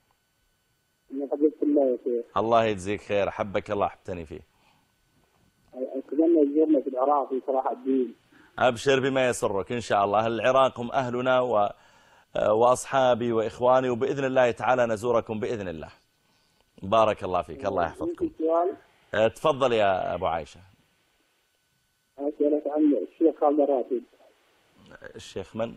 Speaker 17: حبيبك الله يا شيخ.
Speaker 2: الله يجزيك خير، حبك الله، حبتني فيه.
Speaker 17: أتمنى تزورنا في العراق في صلاح الدين.
Speaker 2: أبشر بما يسرك إن شاء الله. أهل العراق هم أهلنا وأصحابي وإخواني، وبإذن الله تعالى نزوركم بإذن الله. بارك الله فيك، الله يحفظكم. تفضل يا أبو عائشة.
Speaker 17: أسألك عن الشيخ خالد الراتب.
Speaker 2: الشيخ من؟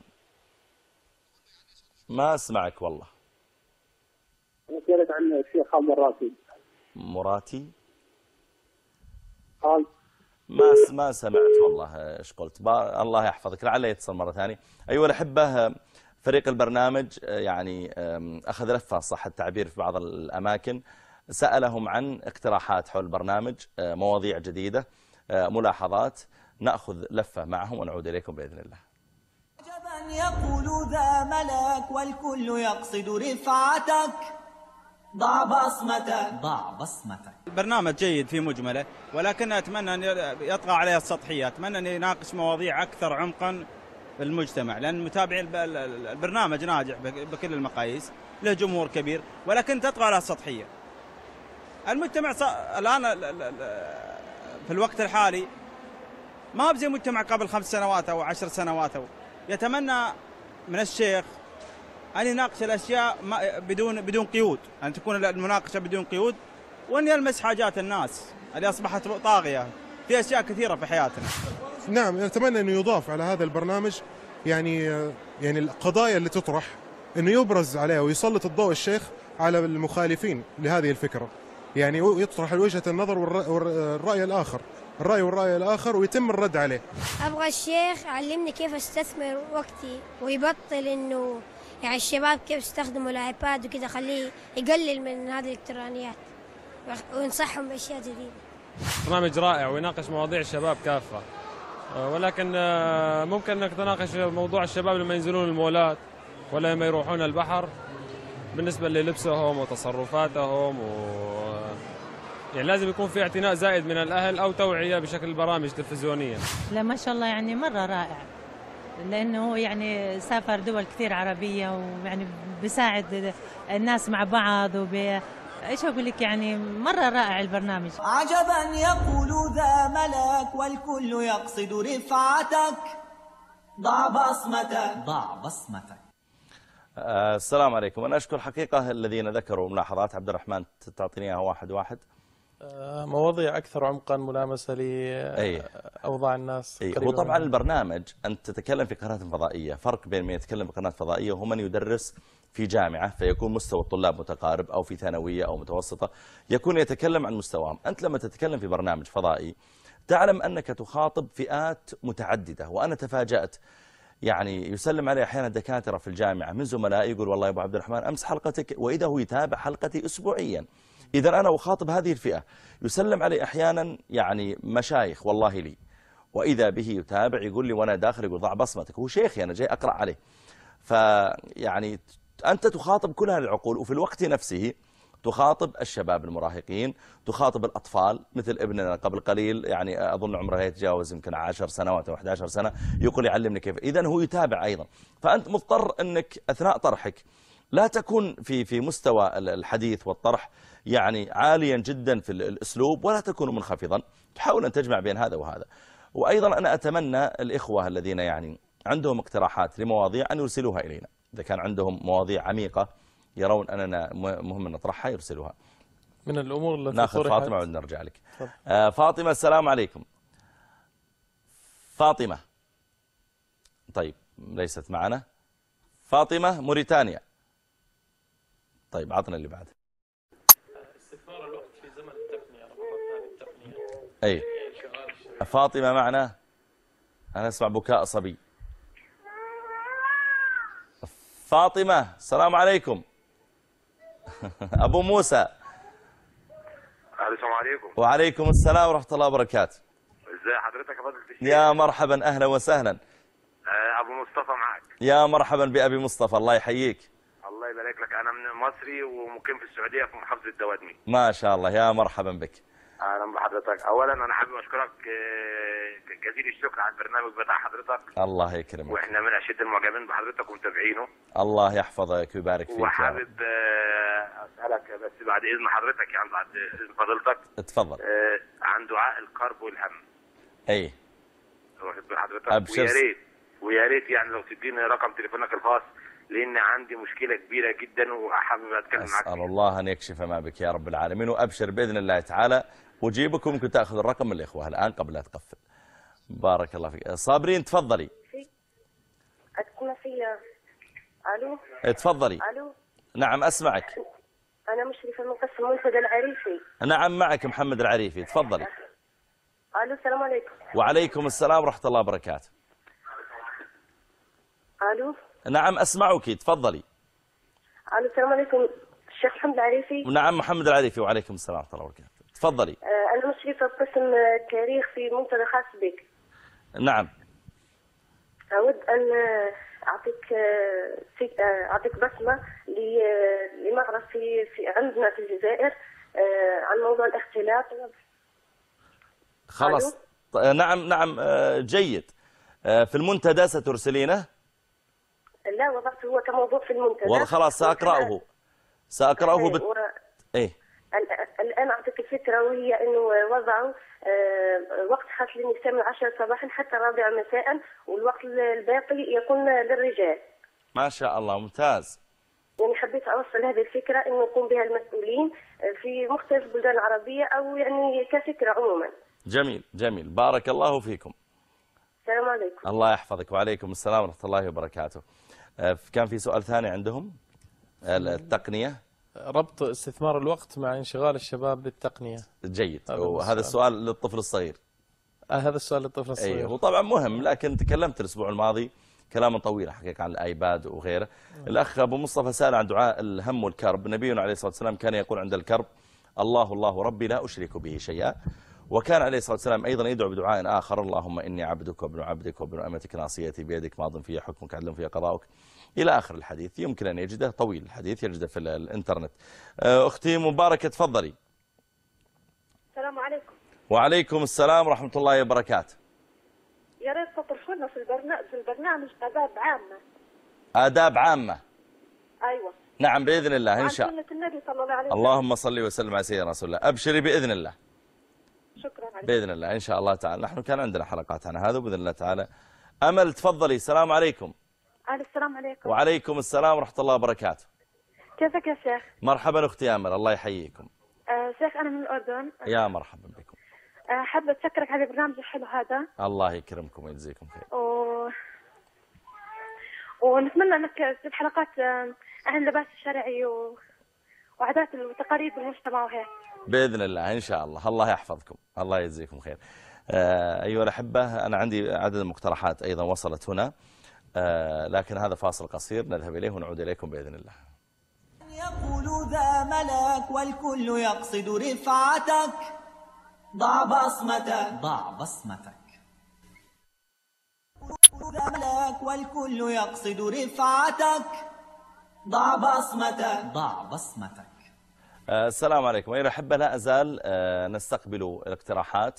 Speaker 2: ما أسمعك والله.
Speaker 17: أسألك عن الشيخ خالد الراتب.
Speaker 2: مراتي؟
Speaker 17: خالد.
Speaker 2: ما سمعت والله ايش قلت. الله يحفظك، لعله يتصل مرة ثانية. أيها الأحبة، فريق البرنامج يعني أخذ لفة صح التعبير في بعض الأماكن، سألهم عن اقتراحات حول البرنامج، مواضيع جديدة، ملاحظات. نأخذ لفة معهم ونعود إليكم بإذن الله.
Speaker 1: عجبا يقول ذا ملك والكل يقصد رفعتك، ضع بصمتك.
Speaker 18: البرنامج جيد في مجمله، ولكن أتمنى أن يطغى عليها السطحية. أتمنى أن يناقش مواضيع أكثر عمقا في المجتمع، لأن متابعي البرنامج ناجح بكل المقاييس، له جمهور كبير، ولكن تطغى على السطحية. المجتمع الآن في الوقت الحالي ما بزي مجتمع قبل 5 سنوات أو 10 سنوات. يتمنى من الشيخ أن يناقش الأشياء بدون قيود، أن تكون المناقشة بدون قيود، وأن يلمس حاجات الناس اللي أصبحت طاغية في أشياء كثيرة في حياتنا.
Speaker 19: نعم، أتمنى أنه يضاف على هذا البرنامج يعني القضايا اللي تطرح أنه يبرز عليها ويسلط الضوء الشيخ على المخالفين لهذه الفكرة، يعني يطرح وجهة النظر والرأي الآخر ويتم الرد عليه.
Speaker 20: أبغى الشيخ علمني كيف أستثمر وقتي ويبطل إنه يعني الشباب كيف يستخدموا الآيباد وكذا، خليه يقلل من هذه الإلكترونيات وينصحهم بأشياء جديدة.
Speaker 21: برنامج رائع ويناقش مواضيع الشباب كافة، ولكن ممكن أنك تناقش موضوع الشباب لما ينزلون المولات ولا لما يروحون البحر، بالنسبة للبسهم وتصرفاتهم يعني لازم يكون في اعتناء زائد من الأهل أو توعية بشكل برامج تلفزيونية.
Speaker 22: لا ما شاء الله يعني مرة رائع، لأنه يعني سافر دول كثير عربية ويعني بيساعد الناس مع بعض ايش اقول لك، يعني مرة رائع البرنامج.
Speaker 1: عجبا يقول ذا ملك والكل يقصد رفعتك، ضع بصمتك.
Speaker 2: السلام عليكم. أنا أشكر حقيقة الذين ذكروا ملاحظات. عبد الرحمن تعطيني إياها واحد.
Speaker 12: مواضيع أكثر عمقا ملامسة لأوضاع الناس.
Speaker 2: وطبعا البرنامج أنت تتكلم في قناة فضائية، فرق بين من يتكلم في قناة فضائية وهو من يدرس في جامعة فيكون مستوى الطلاب متقارب، أو في ثانوية أو متوسطة يكون يتكلم عن مستواهم. أنت لما تتكلم في برنامج فضائي تعلم أنك تخاطب فئات متعددة. وأنا تفاجأت، يعني يسلم علي أحيانا دكاترة في الجامعة من زملائي يقول والله يا أبو عبد الرحمن أمس حلقتك، وإذا هو يتابع حلقتي أسبوعيا. إذا أنا أخاطب هذه الفئة. يسلم علي أحيانا يعني مشايخ والله لي وإذا به يتابع يقول لي وأنا داخل يقول ضع بصمتك، هو شيخي أنا جاي أقرأ عليه. فيعني أنت تخاطب كل هذه العقول، وفي الوقت نفسه تخاطب الشباب المراهقين، تخاطب الأطفال مثل ابننا قبل قليل، يعني أظن عمره يتجاوز يمكن 10 سنوات أو 11 سنة، يقول يعلمني كيف. إذن هو يتابع أيضا. فأنت مضطر أنك أثناء طرحك لا تكون في مستوى الحديث والطرح يعني عاليا جدا في الأسلوب، ولا تكون منخفضا، تحاول أن تجمع بين هذا وهذا. وأيضا أنا أتمنى الإخوة الذين يعني عندهم اقتراحات لمواضيع أن يرسلوها إلينا، إذا كان عندهم مواضيع عميقة يرون أننا مهم أن نطرحها يرسلوها.
Speaker 12: من الأمور التي
Speaker 2: ناخذ فاطمة ونرجع لك. فاطمة السلام عليكم. فاطمة طيب ليست معنا. فاطمة موريتانيا. طيب عطنا اللي بعد.
Speaker 12: استثمار الوقت في زمن التقنية، التقنية.
Speaker 2: أي فاطمة معنا. أنا أسمع بكاء صبي. فاطمة السلام عليكم. أبو موسى.
Speaker 3: السلام عليكم.
Speaker 2: وعليكم السلام ورحمة الله وبركاته.
Speaker 3: ازي حضرتك يا فضيلة الشيخ؟
Speaker 2: يا مرحبا أهلا وسهلا.
Speaker 3: أبو مصطفى معك.
Speaker 2: يا مرحبا بأبي مصطفى، الله يحييك.
Speaker 3: الله يبارك لك. أنا من مصري ومقيم في السعودية في محافظة الدوادمي.
Speaker 2: ما شاء الله، يا مرحبا بك.
Speaker 3: أهلا بحضرتك. أولا أنا حابب أشكرك جزيل الشكر على البرنامج بتاع حضرتك.
Speaker 2: الله يكرمك.
Speaker 3: وإحنا من أشد المعجبين بحضرتك ومتابعينه.
Speaker 2: الله يحفظك ويبارك فيك.
Speaker 3: وحابب أسألك بس بعد إذن حضرتك، يعني بعد إذن فضيلتك.
Speaker 2: اتفضل.
Speaker 3: عن دعاء الكرب والهم.
Speaker 2: أي.
Speaker 3: واخد بال حضرتك؟
Speaker 2: أبشر.
Speaker 3: ويا ريت يعني لو تديني رقم تليفونك الخاص، لأن عندي مشكلة كبيرة جدا وحابب أتكلم معك.
Speaker 2: أسأل الله أن يكشف ما بك يا رب العالمين، وأبشر بإذن الله تعالى. وجيبك ممكن تأخذ الرقم من الإخوة الآن قبل لا تقفل. بارك الله فيك. صابرين تفضلي.
Speaker 4: أتكون في ألو.
Speaker 2: تفضلي.
Speaker 4: ألو.
Speaker 2: نعم أسمعك.
Speaker 4: أنا مشرفة من قسم منتدى العريفي.
Speaker 2: نعم معك محمد العريفي، تفضلي.
Speaker 4: ألو السلام عليكم.
Speaker 2: وعليكم السلام ورحمة الله وبركاته.
Speaker 4: ألو.
Speaker 2: نعم أسمعك، تفضلي.
Speaker 4: ألو السلام عليكم الشيخ محمد العريفي.
Speaker 2: نعم محمد العريفي، وعليكم السلام ورحمة الله وبركاته، تفضلي.
Speaker 4: أنا مشرفة بقسم تاريخ في منتدى خاص بك.
Speaker 2: نعم.
Speaker 4: أود أن أعطيك بصمة لمغرب في عندنا في الجزائر عن موضوع الاختلاط.
Speaker 2: خلاص. نعم جيد. في المنتدى سترسلينه؟
Speaker 4: لا وضعته هو كموضوع في المنتدى.
Speaker 2: خلاص سأقرأه إيه؟
Speaker 4: الآن أعطيك الفكرة، وهي أنه وضعوا وقت خاص للنساء من 10 صباحا حتى 4 مساء، والوقت الباقي يكون للرجال.
Speaker 2: ما شاء الله ممتاز.
Speaker 4: يعني حبيت أوصل هذه الفكرة أنه يقوم بها المسؤولين في مختلف البلدان العربية، أو يعني كفكرة عموما.
Speaker 2: جميل بارك الله فيكم.
Speaker 4: السلام عليكم.
Speaker 2: الله يحفظك. وعليكم السلام ورحمة الله وبركاته. كان في سؤال ثاني عندهم، التقنية،
Speaker 12: ربط استثمار الوقت مع انشغال الشباب بالتقنية.
Speaker 2: جيد. وهذا السؤال للطفل الصغير.
Speaker 12: هذا السؤال للطفل الصغير.
Speaker 2: أيه. وطبعا مهم، لكن تكلمت الأسبوع الماضي كلاما طويلا حقيقة عن الآيباد وغيره. الأخ أبو مصطفى سأل عن دعاء الهم والكرب. نبينا عليه الصلاة والسلام كان يقول عند الكرب: الله ربي لا أشرك به شيئا. وكان عليه الصلاة والسلام أيضا يدعو بدعاء آخر: اللهم إني عبدك وابن عبدك وابن أمتك ناصيتي بيدك ماض في حكمك عدل في قضاؤك، إلى آخر الحديث. يمكن أن يجده، طويل الحديث، يجده في الإنترنت. أختي مباركة تفضلي.
Speaker 4: السلام عليكم.
Speaker 2: وعليكم السلام ورحمة الله وبركاته.
Speaker 4: يا ريت تطرحونا في البرنامج آداب عامة.
Speaker 2: آداب عامة.
Speaker 4: أيوة.
Speaker 2: نعم بإذن الله إن شاء الله.
Speaker 4: عن سنة النبي صلى الله عليه وسلم.
Speaker 2: اللهم صل وسلم على سيدنا رسول الله. أبشري بإذن الله.
Speaker 4: شكرا عليك.
Speaker 2: بإذن الله إن شاء الله تعالى. نحن كان عندنا حلقات عن هذا، وبإذن الله تعالى. أمل تفضلي. السلام عليكم.
Speaker 4: السلام عليكم.
Speaker 2: وعليكم السلام ورحمة الله وبركاته.
Speaker 4: كيفك يا شيخ؟
Speaker 2: مرحبا أختي أمل، الله يحييكم.
Speaker 4: شيخ أنا من الأردن.
Speaker 2: يا مرحبا بكم.
Speaker 4: حابة أشكرك على البرنامج الحلو هذا.
Speaker 2: الله يكرمكم ويجزيكم خير.
Speaker 4: ونتمنى أنك تجيب حلقات عن اللباس الشرعي وعادات وتقاليد المجتمع وهيك.
Speaker 2: بإذن الله إن شاء الله. الله يحفظكم، الله يجزيكم خير. أيها الأحبة، أنا عندي عدد مقترحات أيضا وصلت هنا، لكن هذا فاصل قصير نذهب إليه ونعود إليكم بإذن الله.
Speaker 1: يقول ذا ملك والكل يقصد رفعتك، ضع بصمتك. لك والكل يقصد رفعتك، ضع بصمتك ضع بصمتك.
Speaker 2: السلام عليكم. أيها الأحبة، لا أزال نستقبل الاقتراحات،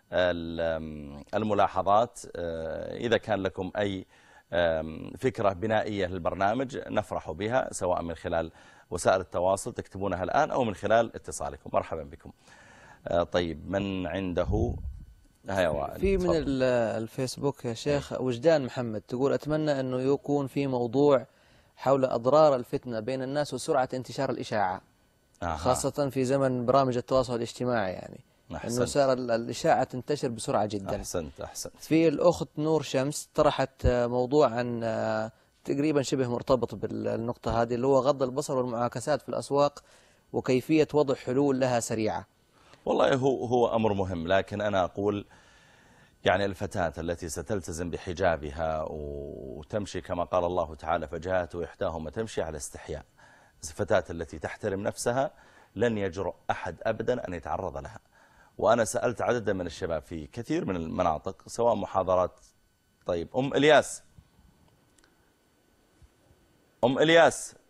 Speaker 2: الملاحظات. إذا كان لكم أي فكرة بنائية للبرنامج نفرح بها، سواء من خلال وسائل التواصل تكتبونها الآن أو من خلال اتصالكم. مرحبا بكم. طيب، من عنده
Speaker 10: في من الفيسبوك يا شيخ وجدان محمد تقول أتمنى أنه يكون في موضوع حول أضرار الفتنة بين الناس وسرعة انتشار الإشاعة، خاصة في زمن برامج التواصل الاجتماعي، يعني أنه صار الإشاعة تنتشر بسرعة جدا.
Speaker 2: أحسنت.
Speaker 10: في الأخت نور شمس طرحت موضوع عن تقريبا شبه مرتبط بالنقطة هذه، اللي هو غض البصر والمعاكسات في الأسواق وكيفية وضع حلول لها سريعة.
Speaker 2: والله هو أمر مهم، لكن أنا أقول يعني الفتاة التي ستلتزم بحجابها وتمشي كما قال الله تعالى فجاءت إحداهما تمشي على استحياء، الفتاة التي تحترم نفسها لن يجرؤ أحد أبدا أن يتعرض لها. وأنا سألت عددا من الشباب في كثير من المناطق سواء محاضرات. طيب، أم إلياس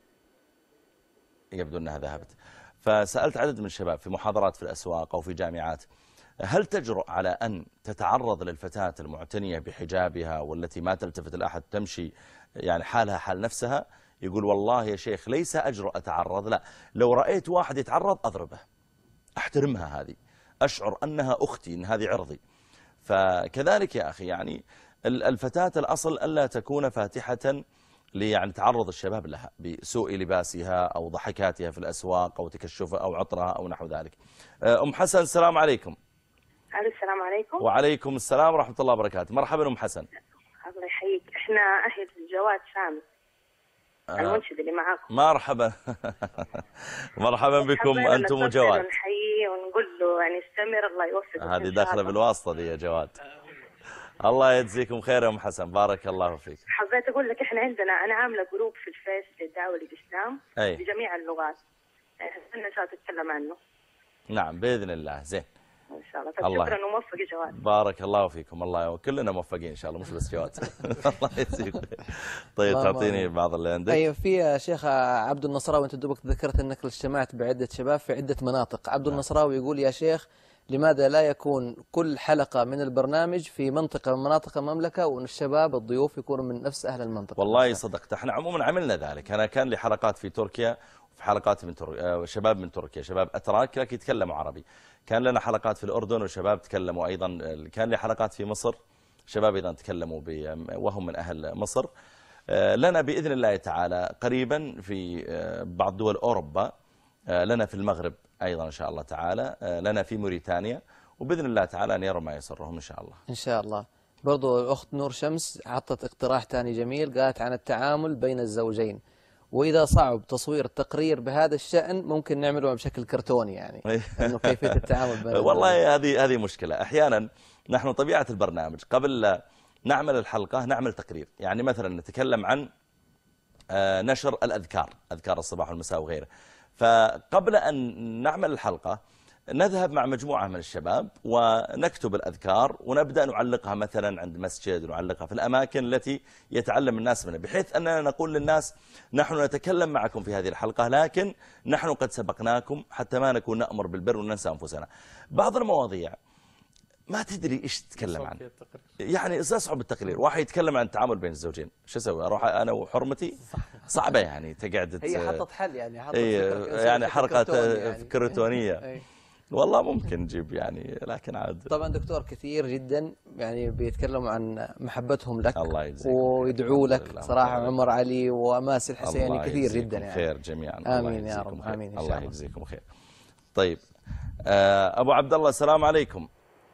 Speaker 2: يبدو أنها ذهبت. فسألت عدد من الشباب في محاضرات في الأسواق أو في جامعات، هل تجرؤ على أن تتعرض للفتاة المعتنية بحجابها والتي ما تلتفت لأحد تمشي يعني حالها حال نفسها؟ يقول والله يا شيخ ليس أجرؤ أتعرض، لا، لو رأيت واحد يتعرض أضربه، أحترمها، هذه أشعر أنها أختي، إن هذه عرضي. فكذلك يا أخي يعني الفتاة الأصل ألا تكون فاتحة يعني تعرض الشباب لها بسوء لباسها أو ضحكاتها في الأسواق أو تكشفها أو عطرها أو نحو ذلك. أم حسن، السلام عليكم.
Speaker 5: السلام عليكم.
Speaker 2: وعليكم السلام ورحمة الله وبركاته. مرحبا أم حسن.
Speaker 5: الله يحييك، احنا أهل جواد سامي المنشد اللي معاكم.
Speaker 2: مرحبا. مرحبا بكم أنتم وجواد.
Speaker 5: نحييه ونقول له يعني استمر، الله يوفقك.
Speaker 2: هذه داخلة بالواسطة دي يا جواد. الله يجزيكم خير يا أم حسن، بارك الله فيك.
Speaker 5: حبيت أقول لك احنا عندنا، أنا عاملة جروب في الفيس للدعوة للإسلام بجميع اللغات، يعني إن شاء الله تتكلم عنه.
Speaker 2: نعم بإذن الله. زين
Speaker 5: إن شاء الله. شكرا وموفق يا جواد.
Speaker 2: بارك الله فيكم. الله كلنا موفقين إن شاء الله، مش بس جواد. الله يجزيك. طيب تعطيني بعض اللي عندك.
Speaker 10: أيوة، في شيخ عبد النصراوي، أنت دوبك ذكرت أنك اجتمعت بعدة شباب في عدة مناطق. عبد النصراوي يقول يا شيخ لماذا لا يكون كل حلقة من البرنامج في منطقة من مناطق المملكة وأن الشباب الضيوف يكونوا من نفس أهل المنطقة؟
Speaker 2: والله صدقت، احنا عموما عملنا ذلك. أنا كان لي حلقات في تركيا وفي حلقات من شباب من تركيا، شباب أتراك لكن يتكلموا عربي. كان لنا حلقات في الأردن وشباب تكلموا أيضا. كان لي حلقات في مصر، شباب أيضا تكلموا وهم من أهل مصر. لنا بإذن الله تعالى قريبا في بعض دول أوروبا، لنا في المغرب أيضا إن شاء الله تعالى، لنا في موريتانيا، وبإذن الله تعالى أن يروا ما يسرهم إن شاء الله.
Speaker 10: إن شاء الله. برضو الأخت نور شمس حطت اقتراح تاني جميل، قالت عن التعامل بين الزوجين، وإذا صعب تصوير تقرير بهذا الشأن ممكن نعمله بشكل كرتوني، يعني أنه كيفية التعامل بين
Speaker 2: والله هذه مشكلة. أحيانا نحن طبيعة البرنامج قبل نعمل الحلقة نعمل تقرير، يعني مثلا نتكلم عن نشر الأذكار، أذكار الصباح والمساء وغيره. فقبل أن نعمل الحلقة نذهب مع مجموعة من الشباب ونكتب الأذكار ونبدأ نعلقها مثلا عند مسجد، ونعلقها في الأماكن التي يتعلم الناس منها، بحيث أننا نقول للناس نحن نتكلم معكم في هذه الحلقة، لكن نحن قد سبقناكم حتى ما نكون نأمر بالبر وننسى أنفسنا. بعض المواضيع ما تدري إيش تتكلم عنه، يعني استصعب التقرير. واحد يتكلم عن التعامل بين الزوجين، شو أسوي؟ أروح أنا وحرمتي؟ صعبة يعني. تقعد
Speaker 10: هي حطت حل،
Speaker 2: يعني حركة كرتونية. والله ممكن نجيب يعني، لكن عاد
Speaker 10: طبعا دكتور كثير جدا يعني بيتكلموا عن محبتهم لك،
Speaker 2: الله يجزيك
Speaker 10: ويدعوا لك صراحة. عمر علي وماس الحسيني كثير جدا يعني.
Speaker 2: خير جميعا.
Speaker 10: آمين يا رب. آمين إن شاء الله.
Speaker 2: الله يجزيكم خير. طيب أبو عبد الله، السلام عليكم.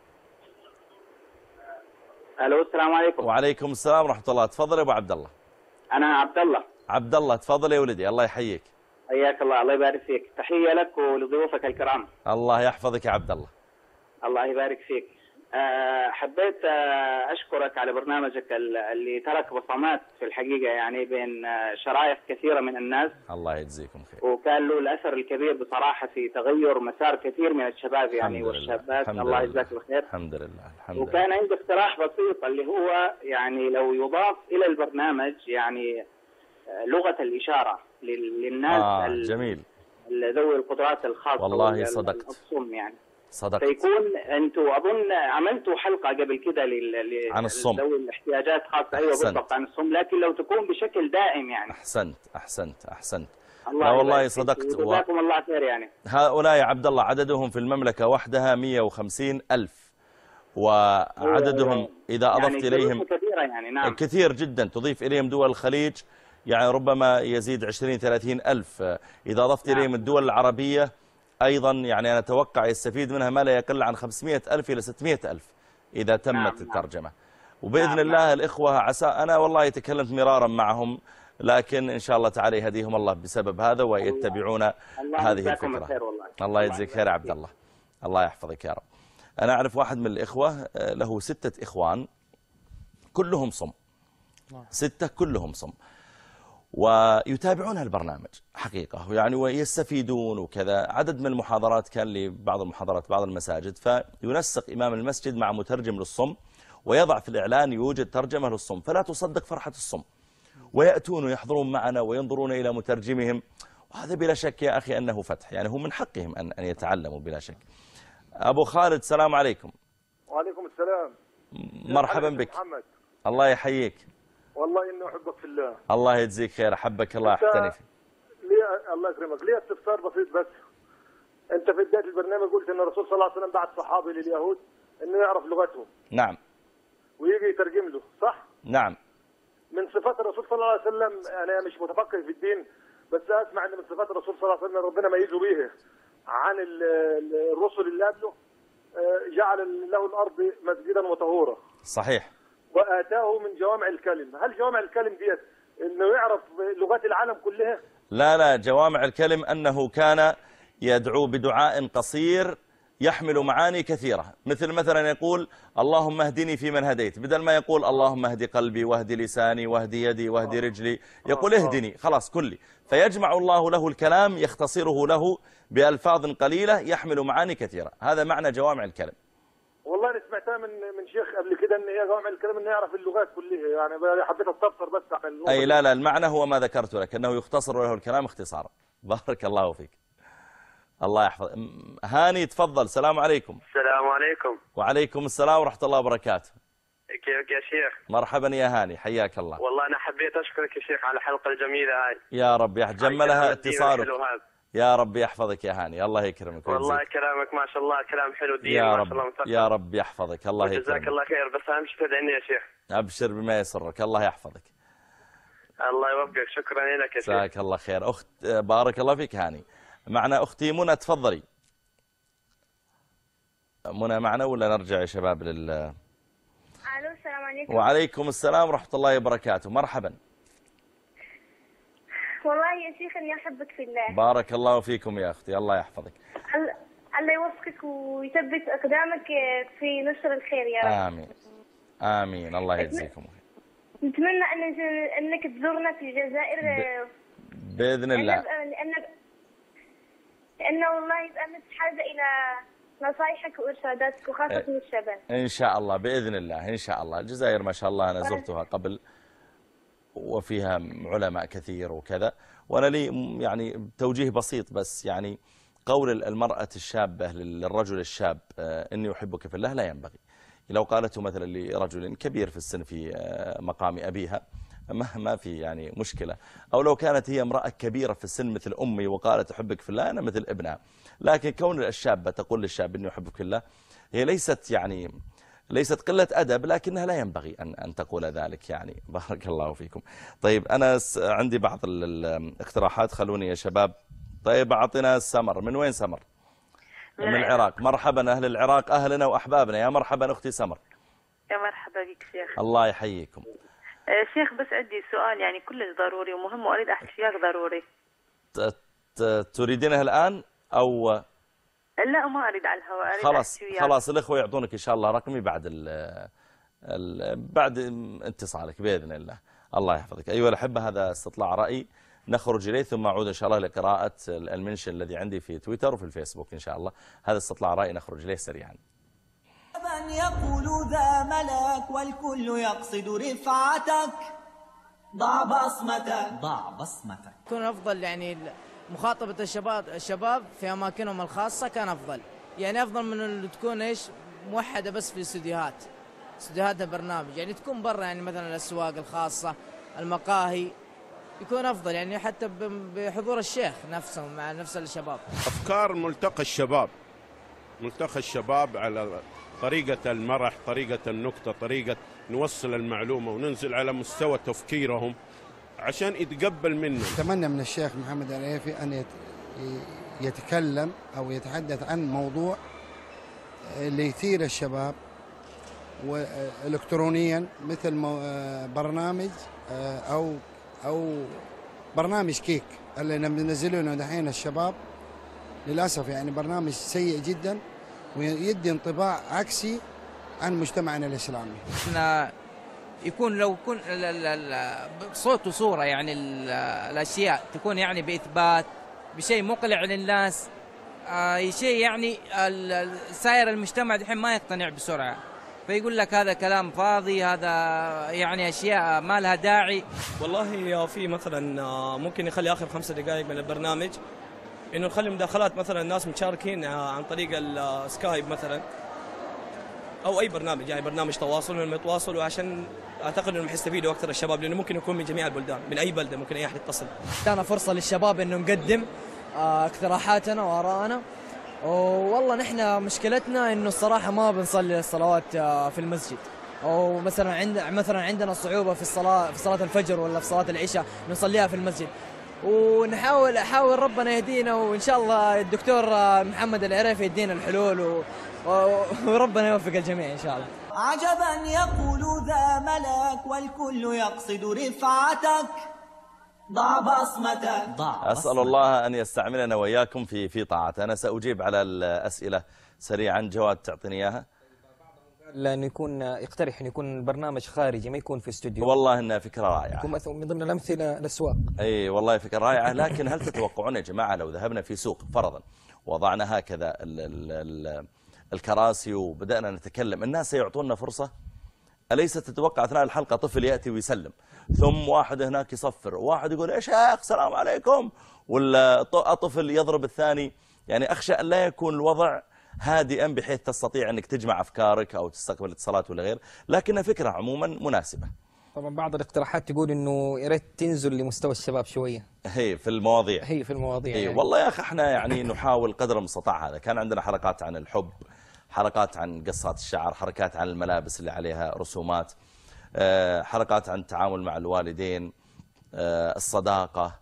Speaker 6: الو السلام عليكم.
Speaker 2: وعليكم السلام ورحمة الله. تفضل يا ابو عبد الله.
Speaker 6: انا عبد الله.
Speaker 2: عبد الله تفضل يا ولدي، الله يحييك.
Speaker 6: حياك الله، الله يبارك فيك. تحية لك ولضيوفك الكرام.
Speaker 2: الله يحفظك يا عبد الله.
Speaker 6: الله يبارك فيك. حبيت أشكرك على برنامجك اللي ترك بصمات في الحقيقة، يعني بين شرائح كثيرة من الناس.
Speaker 2: الله يجزيكم خير.
Speaker 6: وكان له الأثر الكبير بصراحة في تغير مسار كثير من الشباب يعني والشابات. الله يجزاك الخير.
Speaker 2: الحمد لله. الحمد لله.
Speaker 6: وكان عندي اقتراح بسيط اللي هو يعني لو يضاف إلى البرنامج يعني لغة الإشارة للناس
Speaker 2: جميل.
Speaker 6: ذوي القدرات الخاصة.
Speaker 2: والله صدقت.
Speaker 6: الصم يعني.
Speaker 2: صدقت.
Speaker 6: فيكون انتم اظن عملتوا حلقه قبل كده
Speaker 2: عن الصم،
Speaker 6: ذوي الاحتياجات خاصه. ايوه بالضبط عن الصم، لكن لو تكون بشكل دائم يعني.
Speaker 2: احسنت. لا والله صدقت.
Speaker 6: جزاكم الله خير. يعني
Speaker 2: هؤلاء يا عبد الله عددهم في المملكه وحدها 150,000، وعددهم اذا اضفت اليهم
Speaker 6: كثيره يعني. نعم
Speaker 2: كثير جدا. تضيف اليهم دول الخليج يعني ربما يزيد 20-30,000. اذا اضفت اليهم الدول العربيه أيضا يعني أنا أتوقع يستفيد منها ما لا يقل عن 500,000 إلى 600,000 إذا تمت الترجمة. وبإذن الله الإخوة عسى، أنا والله تكلمت مرارا معهم، لكن إن شاء الله تعالى يهديهم الله بسبب هذا ويتبعون هذه الفكرة. الله يجزيك خير عبد الله. الله يحفظك يا رب. أنا أعرف واحد من الإخوة له 6 إخوان كلهم صم، 6 كلهم صم، ويتابعون البرنامج حقيقة يعني ويستفيدون وكذا. عدد من المحاضرات كان لي بعض المحاضرات بعض المساجد، فينسق إمام المسجد مع مترجم للصم ويضع في الإعلان يوجد ترجمة للصم، فلا تصدق فرحة الصم، ويأتون ويحضرون معنا وينظرون إلى مترجمهم، وهذا بلا شك يا أخي أنه فتح، يعني هم من حقهم أن يتعلموا بلا شك. أبو خالد السلام عليكم.
Speaker 7: وعليكم السلام.
Speaker 2: مرحبا بك.
Speaker 7: محمد.
Speaker 2: الله يحييك.
Speaker 7: والله إنه أحبك في الله.
Speaker 2: الله يجزيك خير. أحبك الله. أحتني فيك.
Speaker 7: الله يكرمك. لي استفسار بسيط بس. أنت في بداية البرنامج قلت أن الرسول صلى الله عليه وسلم بعت صحابي لليهود إنه يعرف لغتهم.
Speaker 2: نعم.
Speaker 7: ويجي يترجم له، صح؟
Speaker 2: نعم.
Speaker 7: من صفات الرسول صلى الله عليه وسلم، أنا مش متفقه في الدين، بس أسمع أن من صفات الرسول صلى الله عليه وسلم ربنا ميزه بيه عن الرسل اللي قبله، جعل له الأرض مسجدا وطهورا.
Speaker 2: صحيح.
Speaker 7: وآتاه من جوامع الكلم. هل جوامع الكلم ديت إنه يعرف لغات العالم كلها؟
Speaker 2: لا جوامع الكلم أنه كان يدعو بدعاء قصير يحمل معاني كثيرة، مثلا يقول اللهم اهدني فيمن هديت، بدل ما يقول اللهم اهدي قلبي واهدي لساني واهدي يدي واهدي رجلي، يقول اهدني خلاص كلي، فيجمع الله له الكلام يختصره له بألفاظ قليلة يحمل معاني كثيرة. هذا معنى جوامع الكلم.
Speaker 7: والله أنا سمعتها من شيخ قبل كده ان هي جوامع الكلام انه يعرف اللغات كلها، يعني حبيت استفسر بس عن اللغة.
Speaker 2: اي لا المعنى هو ما ذكرت لك، انه يختصر له الكلام اختصارا. بارك الله فيك. الله يحفظ. هاني تفضل. السلام عليكم.
Speaker 8: السلام عليكم.
Speaker 2: وعليكم السلام ورحمة الله وبركاته.
Speaker 8: كيفك يا شيخ؟
Speaker 2: مرحبا يا هاني، حياك الله.
Speaker 8: والله أنا حبيت أشكرك يا شيخ على الحلقة الجميلة هاي.
Speaker 2: يا رب جملها اتصالك. يا رب يحفظك يا هاني، الله يكرمك.
Speaker 8: والله كلامك ما شاء الله كلام حلو دين
Speaker 2: يا
Speaker 8: ما
Speaker 2: رب.
Speaker 8: شاء الله مثقف.
Speaker 2: يا رب يحفظك، الله يكرمك.
Speaker 8: جزاك الله خير، بس أهم شيء تدعيني يا شيخ.
Speaker 2: أبشر بما يسرك، الله يحفظك.
Speaker 8: الله يوفقك، شكرا لك يا شيخ.
Speaker 2: جزاك الله خير. أخت بارك الله فيك هاني. معنا أختي منى، تفضلي. منى معنا ولا نرجع يا شباب
Speaker 23: الو السلام عليكم.
Speaker 2: وعليكم السلام ورحمة الله وبركاته. مرحبا.
Speaker 23: والله يا شيخ اني احبك في الله.
Speaker 2: بارك الله فيكم يا اختي، الله يحفظك.
Speaker 23: الله يوفقك ويثبت اقدامك في نشر الخير يا رب.
Speaker 2: امين امين. الله يجزيكم خير.
Speaker 23: نتمنى انك تزورنا في الجزائر
Speaker 2: باذن الله.
Speaker 23: لانه والله يبقى حاجه الى نصائحك وارشاداتك وخاصه الشباب.
Speaker 2: ان شاء الله باذن الله، ان شاء الله. الجزائر ما شاء الله انا زرتها قبل وفيها علماء كثير وكذا، وأنا لي يعني توجيه بسيط بس، يعني قول المرأة الشابة للرجل الشاب إني أحبك في الله لا ينبغي. لو قالته مثلا لرجل كبير في السن في مقام أبيها ما في يعني مشكلة، أو لو كانت هي امرأة كبيرة في السن مثل أمي وقالت أحبك في الله أنا مثل ابنها، لكن كون الشابة تقول للشاب إني أحبك في الله هي ليست قلة أدب، لكنها لا ينبغي أن تقول ذلك يعني. بارك الله فيكم. طيب أنا عندي بعض الاقتراحات، خلوني يا شباب. طيب أعطينا سمر. من وين سمر؟ من العراق. مرحبا أهل العراق، أهلنا وأحبابنا. يا مرحبا أختي سمر.
Speaker 24: يا مرحبا بك شيخ.
Speaker 2: الله يحييكم.
Speaker 24: شيخ بس عندي سؤال يعني كلش ضروري ومهم وأريد أحكي وياك ضروري.
Speaker 2: تريدينه الآن أو؟
Speaker 24: لا ما أريد على الهواء، أريد
Speaker 2: خلاص الإخوة يعطونك إن شاء الله رقمي بعد اتصالك بإذن الله. الله يحفظك. أيها الأحبة، هذا استطلاع رأي نخرج إليه ثم أعود إن شاء الله لقراءة المنشن الذي عندي في تويتر وفي الفيسبوك إن شاء الله. هذا استطلاع رأي نخرج إليه سريعا.
Speaker 1: من يقول ذا ملك والكل يقصد رفعتك، ضع بصمتك.
Speaker 9: يكون أفضل يعني مخاطبة الشباب في أماكنهم الخاصة كان أفضل، يعني أفضل من اللي تكون إيش موحدة بس في استديوهات البرنامج، يعني تكون برا، يعني مثلا الأسواق الخاصة، المقاهي، يكون أفضل يعني حتى بحضور الشيخ نفسهم مع نفس الشباب.
Speaker 11: أفكار ملتقى الشباب على طريقة المرح، طريقة النكتة، طريقة نوصل المعلومة وننزل على مستوى تفكيرهم عشان يتقبل منه.
Speaker 13: أتمنى من الشيخ محمد العريفي أن يتكلم أو يتحدث عن موضوع اللي يثير الشباب والكترونيا، مثل برنامج أو برنامج كيك اللي ننزلونه دحين الشباب. للأسف يعني برنامج سيء جدا ويدي انطباع عكسي عن مجتمعنا الإسلامي.
Speaker 9: يكون لو يكون صوت وصورة، يعني الأشياء تكون يعني بإثبات بشيء مقلع للناس، شيء يعني سائر المجتمع دحين ما يقتنع بسرعة، فيقول لك هذا كلام فاضي، هذا يعني أشياء ما لها داعي.
Speaker 15: والله في مثلا ممكن يخلي آخر 5 دقائق من البرنامج إنه نخلي مداخلات مثلا الناس مشاركين عن طريق السكايب مثلا أو أي برنامج، يعني برنامج تواصل لما يتواصلوا، عشان أعتقد إنهم يستفيدوا أكثر الشباب، لأنه ممكن يكون من جميع البلدان، من أي بلدة ممكن أي أحد يتصل.
Speaker 9: كان فرصة للشباب إنه نقدم اقتراحاتنا وآراءنا، والله نحن مشكلتنا إنه الصراحة ما بنصلي الصلوات في المسجد، أو مثلا عندنا صعوبة في صلاة الفجر ولا في صلاة العشاء نصليها في المسجد، ونحاول ربنا يهدينا، وإن شاء الله الدكتور محمد العريفي يدينا الحلول وربنا يوفق الجميع إن شاء الله.
Speaker 1: عجبا يقول ذا ملك والكل يقصد رفعتك، ضع بصمتك.
Speaker 2: أسأل الله أن يستعملنا وإياكم في طاعته. أنا سأجيب على الأسئلة سريعا. جواد تعطيني إياها.
Speaker 14: لأنه يقترح أن يكون برنامج خارجي، ما يكون في استوديو.
Speaker 2: والله إنها فكرة رائعة،
Speaker 14: يكون من ضمن الأمثلة الأسواق.
Speaker 2: أي والله فكرة رائعة. لكن هل تتوقعون يا جماعة لو ذهبنا في سوق فرضا وضعنا هكذا الكراسي وبدأنا نتكلم، الناس سيعطونا فرصة؟ أليس تتوقع أثناء الحلقة طفل يأتي ويسلم، ثم واحد هناك يصفر، واحد يقول يا شيخ السلام عليكم، ولا طفل يضرب الثاني؟ يعني أخشى أن لا يكون الوضع هادئا بحيث تستطيع أنك تجمع أفكارك أو تستقبل اتصالات ولا غير، لكنها فكرة عموما مناسبة.
Speaker 14: طبعا بعض الاقتراحات تقول إنه يا ريت تنزل لمستوى الشباب شوية.
Speaker 2: هي في المواضيع.
Speaker 14: يعني.
Speaker 2: والله يا أخي احنا يعني نحاول قدر المستطاع. هذا كان عندنا حلقات عن الحب، حلقات عن قصات الشعر، حلقات عن الملابس اللي عليها رسومات، حلقات عن التعامل مع الوالدين، الصداقة،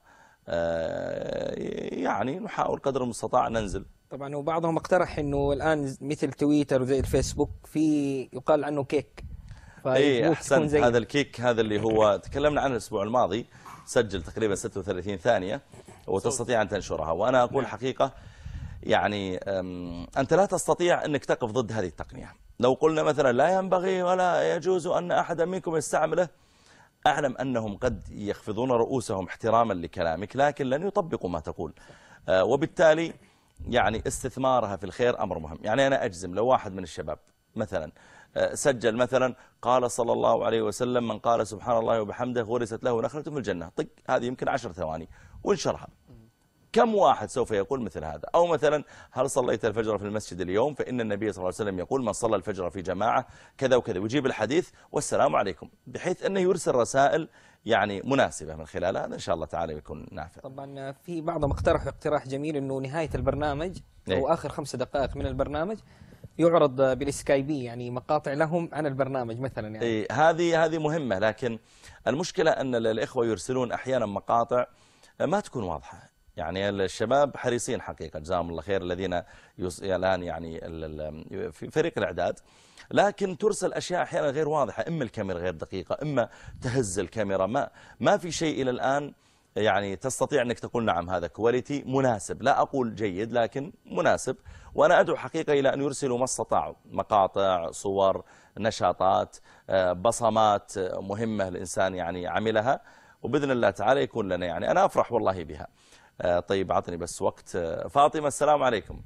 Speaker 2: يعني نحاول قدر المستطاع ننزل.
Speaker 14: طبعا وبعضهم اقترح انه الان مثل تويتر وزي الفيسبوك في يقال عنه كيك.
Speaker 2: اي احسنت. هذا الكيك هذا اللي هو تكلمنا عنه الاسبوع الماضي، سجل تقريبا 36 ثانية وتستطيع ان تنشرها. وانا اقول حقيقة يعني انت لا تستطيع انك تقف ضد هذه التقنية. لو قلنا مثلا لا ينبغي ولا يجوز ان احدا منكم يستعمله، اعلم انهم قد يخفضون رؤوسهم احتراما لكلامك، لكن لن يطبقوا ما تقول، وبالتالي يعني استثمارها في الخير أمر مهم. يعني أنا أجزم لو واحد من الشباب مثلا سجل مثلا قال صلى الله عليه وسلم من قال سبحان الله وبحمده غرست له نخلة في الجنة، طق هذه يمكن 10 ثواني وانشرها، كم واحد سوف يقول مثل هذا؟ أو مثلا هل صليت الفجر في المسجد اليوم؟ فإن النبي صلى الله عليه وسلم يقول من صلى الفجر في جماعة كذا وكذا، ويجيب الحديث والسلام عليكم، بحيث أنه يرسل رسائل يعني مناسبة من خلالها. هذا إن شاء الله تعالى يكون نافع.
Speaker 14: طبعا في بعضهم اقترحوا اقتراح جميل أنه نهاية البرنامج أو آخر 5 دقائق من البرنامج يعرض بالسكايبي، يعني مقاطع لهم عن البرنامج مثلا. يعني
Speaker 2: هذه مهمة، لكن المشكلة أن الإخوة يرسلون أحيانا مقاطع ما تكون واضحة. يعني الشباب حريصين حقيقة جزاهم الله خير الذين الآن يعني في فريق الإعداد، لكن ترسل أشياء أحيانا غير واضحة، إما الكاميرا غير دقيقة، إما تهز الكاميرا، ما في شيء إلى الآن يعني تستطيع أنك تقول نعم هذا كواليتي مناسب، لا أقول جيد لكن مناسب. وأنا أدعو حقيقة إلى أن يرسلوا ما استطاعوا، مقاطع، صور، نشاطات، بصمات مهمة الإنسان يعني عملها، وبإذن الله تعالى يكون لنا يعني أنا أفرح والله بها. طيب أعطني بس وقت. فاطمة السلام عليكم.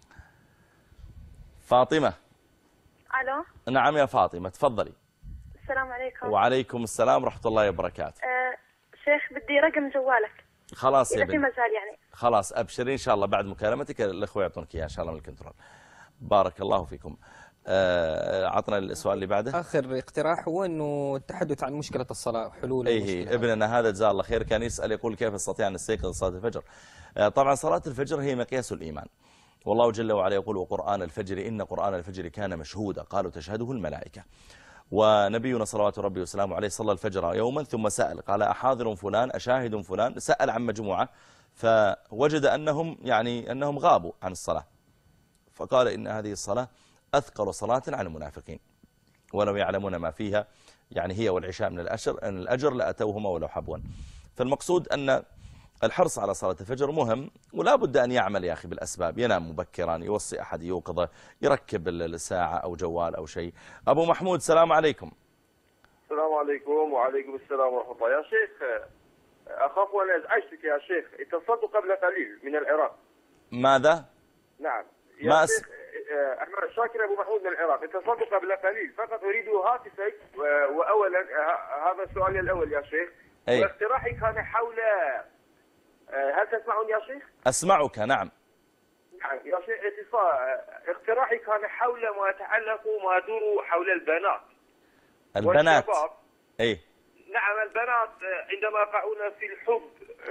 Speaker 2: فاطمة.
Speaker 23: ألو.
Speaker 2: نعم يا فاطمة تفضلي.
Speaker 23: السلام عليكم.
Speaker 2: وعليكم السلام ورحمة الله وبركاته.
Speaker 23: شيخ بدي رقم جوالك.
Speaker 2: خلاص يا
Speaker 23: بنت. إذا في مجال يعني.
Speaker 2: خلاص أبشري إن شاء الله بعد مكالمتك الأخوة يعطونك إياه إن شاء الله من الكنترول. بارك الله فيكم. عطنا السؤال اللي بعده.
Speaker 14: آخر اقتراح هو أنه التحدث عن مشكلة الصلاة، حلول
Speaker 2: المشكلة. ابننا هذا جزاه الله خير كان يسأل يقول كيف استطيع أن استيقظ صلاة الفجر. طبعا صلاة الفجر هي مقياس الإيمان، والله جل وعلا يقول وقرآن الفجر إن قرآن الفجر كان مشهودا قالوا تشهده الملائكة. ونبينا صلوات ربي وسلامه عليه صلى الفجر يوما ثم سأل قال أحاضر فلان أشاهد فلان، سأل عن مجموعة فوجد أنهم غابوا عن الصلاة، فقال إن هذه الصلاة أثقل صلاة على المنافقين ولو يعلمون ما فيها، يعني هي والعشاء من الأجر لأتوهما ولو حبوا. فالمقصود أن الحرص على صلاة الفجر مهم، ولا بد أن يعمل يا أخي بالأسباب، ينام مبكرا، يوصي أحد يوقظه، يركب الساعة أو جوال أو شيء. أبو محمود السلام عليكم.
Speaker 16: السلام عليكم. وعليكم السلام ورحمة الله. يا شيخ أخاف أن أزعجتك يا شيخ، اتصلت قبل قليل من العراق.
Speaker 2: ماذا؟
Speaker 16: نعم يا شيخ أحمد شاكر أبو محمود من العراق، اتصلت قبل قليل فقط أريد هاتفك. وأولا هذا السؤال الأول يا شيخ، واقتراحي كان حول هل تسمعني يا شيخ؟
Speaker 2: أسمعك نعم.
Speaker 16: نعم يا شيخ اقتراحي كان حول ما يتعلق وما يدور حول البنات.
Speaker 2: البنات
Speaker 16: أي نعم البنات عندما يقعون في الحب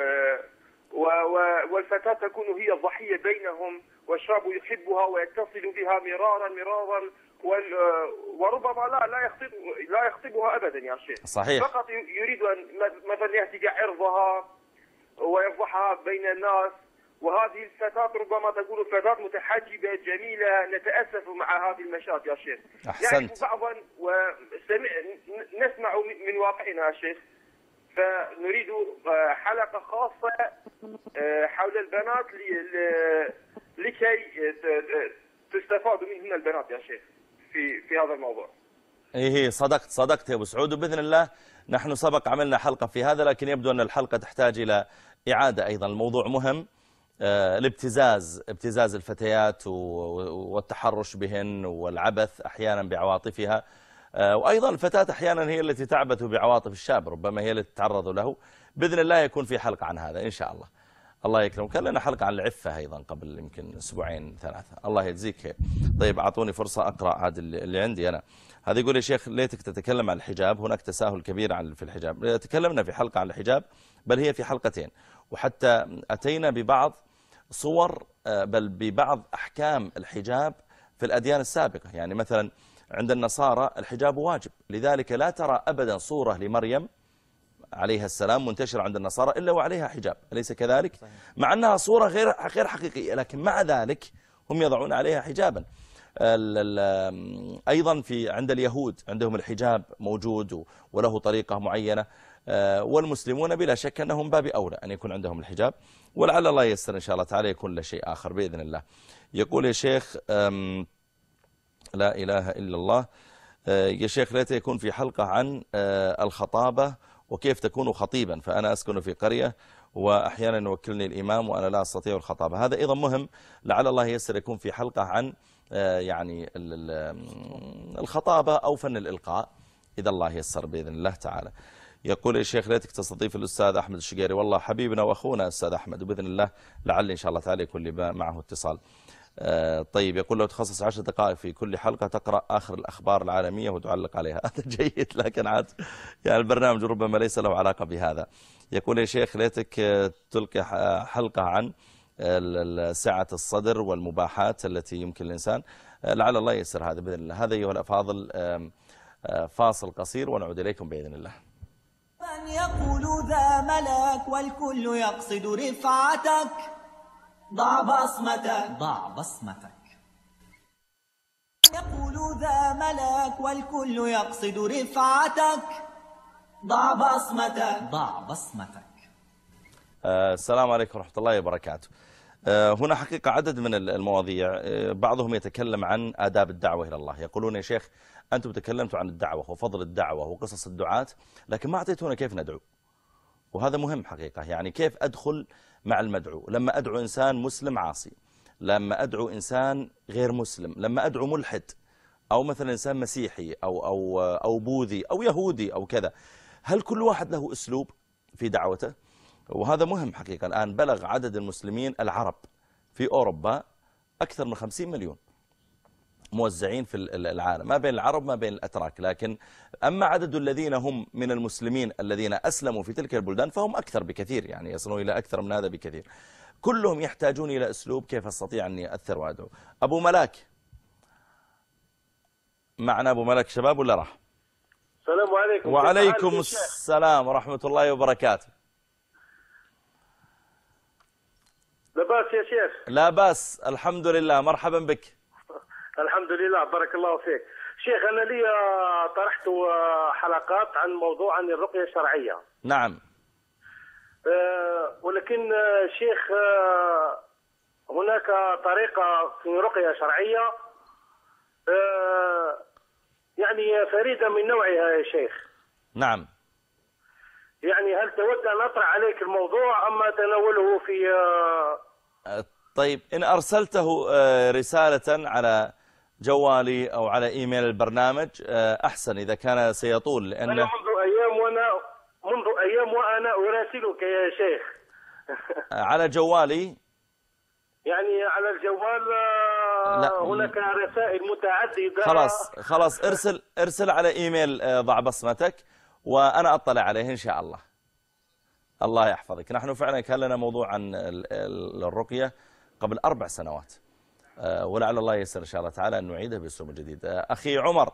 Speaker 16: والفتاة تكون هي الضحية بينهم، والشاب يحبها ويتصل بها مرارا وربما لا يخطبها أبدا يا شيخ.
Speaker 2: صحيح.
Speaker 16: فقط يريد أن مثلا يهتك عرضها ويفضحها بين الناس، وهذه الفتاة ربما تكون فتاة متحجبة جميلة، نتأسف مع هذه المشاهد يا شيخ.
Speaker 2: أحسنت.
Speaker 16: يعني بعضا نسمع من واقعنا يا شيخ، فنريد حلقة خاصة حول البنات لكي تستفاد منهن البنات يا شيخ في هذا الموضوع.
Speaker 2: إيه صدقت يا أبو سعود، وبإذن الله نحن سبق عملنا حلقة في هذا، لكن يبدو أن الحلقة تحتاج إلى إعادة أيضا. الموضوع مهم، ابتزاز الفتيات والتحرش بهن والعبث أحيانا بعواطفها، وأيضا الفتاة أحيانا هي التي تعبث بعواطف الشاب، ربما هي التي تتعرض له. بإذن الله يكون في حلقة عن هذا إن شاء الله. الله يكرم. كان لنا حلقة عن العفة أيضا قبل يمكن أسبوعين 3. الله يجزيك خير. طيب أعطوني فرصة أقرأ هذا اللي عندي أنا. هذا يقول يا شيخ ليتك تتكلم عن الحجاب، هناك تساهل كبير في الحجاب. تكلمنا في حلقة عن الحجاب، بل هي في حلقتين، وحتى أتينا ببعض صور بل ببعض أحكام الحجاب في الأديان السابقة. يعني مثلا عند النصارى الحجاب واجب، لذلك لا ترى أبدا صورة لمريم عليها السلام منتشرة عند النصارى إلا وعليها حجاب، أليس كذلك؟ صحيح. مع أنها صورة غير حقيقية، لكن مع ذلك هم يضعون عليها حجابا. أيضا عند اليهود عندهم الحجاب موجود وله طريقة معينة، والمسلمون بلا شك أنهم باب أولى أن يكون عندهم الحجاب، ولعل الله ييسر إن شاء الله تعالى يكون له شيء آخر بإذن الله. يقول يا شيخ لا إله إلا الله، يا شيخ ليت يكون في حلقة عن الخطابة وكيف تكون خطيبا، فأنا أسكن في قرية وأحيانا يوكلني الإمام وأنا لا أستطيع الخطابة. هذا أيضا مهم، لعل الله ييسر يكون في حلقة عن يعني الخطابة أو فن الإلقاء إذا الله ييسر بإذن الله تعالى. يقول يا شيخ ليتك تستضيف الأستاذ أحمد الشقيري، والله حبيبنا وأخونا أستاذ أحمد، وبإذن الله لعل إن شاء الله تعالى يكون لي معه اتصال. طيب يقول لو تخصص 10 دقائق في كل حلقة تقرأ آخر الأخبار العالمية وتعلق عليها. هذا جيد، لكن عاد يعني البرنامج ربما ليس له علاقة بهذا. يقول يا شيخ ليتك تلقي حلقة عن سعة الصدر والمباحات التي يمكن الإنسان، لعل الله ييسر هذا بإذن الله. هذا أيها الأفاضل فاصل قصير ونعود إليكم بإذن الله.
Speaker 1: من يقول ذا ملك والكل يقصد رفعتك، ضع بصمتك ضع بصمتك. يقول ذا ملك والكل يقصد رفعتك، ضع بصمتك ضع بصمتك.
Speaker 2: السلام عليكم ورحمة الله وبركاته. هنا حقيقة عدد من المواضيع، بعضهم يتكلم عن آداب الدعوة إلى الله. يقولون يا شيخ أنتم تكلمتوا عن الدعوة وفضل الدعوة وقصص الدعاة، لكن ما أعطيتونا كيف ندعو. وهذا مهم حقيقة، يعني كيف أدخل مع المدعو لما أدعو إنسان مسلم عاصي، لما أدعو إنسان غير مسلم، لما أدعو ملحد، أو مثلا إنسان مسيحي أو بوذي أو يهودي أو كذا. هل كل واحد له أسلوب في دعوته؟ وهذا مهم حقيقة. الآن بلغ عدد المسلمين العرب في أوروبا أكثر من 50 مليون موزعين في العالم، ما بين العرب ما بين الأتراك. لكن أما عدد الذين هم من المسلمين الذين أسلموا في تلك البلدان فهم أكثر بكثير، يعني يصلون إلى أكثر من هذا بكثير. كلهم يحتاجون إلى أسلوب كيف أستطيع أن أثر وأدعو. أبو ملاك معنا. أبو ملاك شباب ولا راح؟
Speaker 17: السلام عليكم.
Speaker 2: وعليكم السلام ورحمة الله وبركاته.
Speaker 17: لا بأس يا شيخ.
Speaker 2: لا بأس، الحمد لله. مرحبا بك.
Speaker 17: الحمد لله، بارك الله فيك. شيخ أنا لي طرحت حلقات عن موضوع عن الرقية الشرعية.
Speaker 2: نعم.
Speaker 17: ولكن شيخ هناك طريقة في رقية شرعية يعني فريدة من نوعها يا شيخ.
Speaker 2: نعم.
Speaker 17: يعني هل تود أن أطرح عليك الموضوع أم أتناوله في
Speaker 2: طيب إن أرسلته رسالة على جوالي أو على إيميل البرنامج أحسن إذا كان سيطول، لأن
Speaker 17: أنا منذ أيام وأنا أراسلك يا شيخ.
Speaker 2: على جوالي
Speaker 17: يعني على الجوال هناك رسائل متعددة.
Speaker 2: خلاص ارسل على إيميل ضع بصمتك وأنا أطلع عليه إن شاء الله. الله يحفظك. نحن فعلا كان لنا موضوع عن الرقية قبل 4 سنوات، ولعل الله يسر إن شاء الله تعالى أن نعيده بأسلوب جديد. أخي عمر.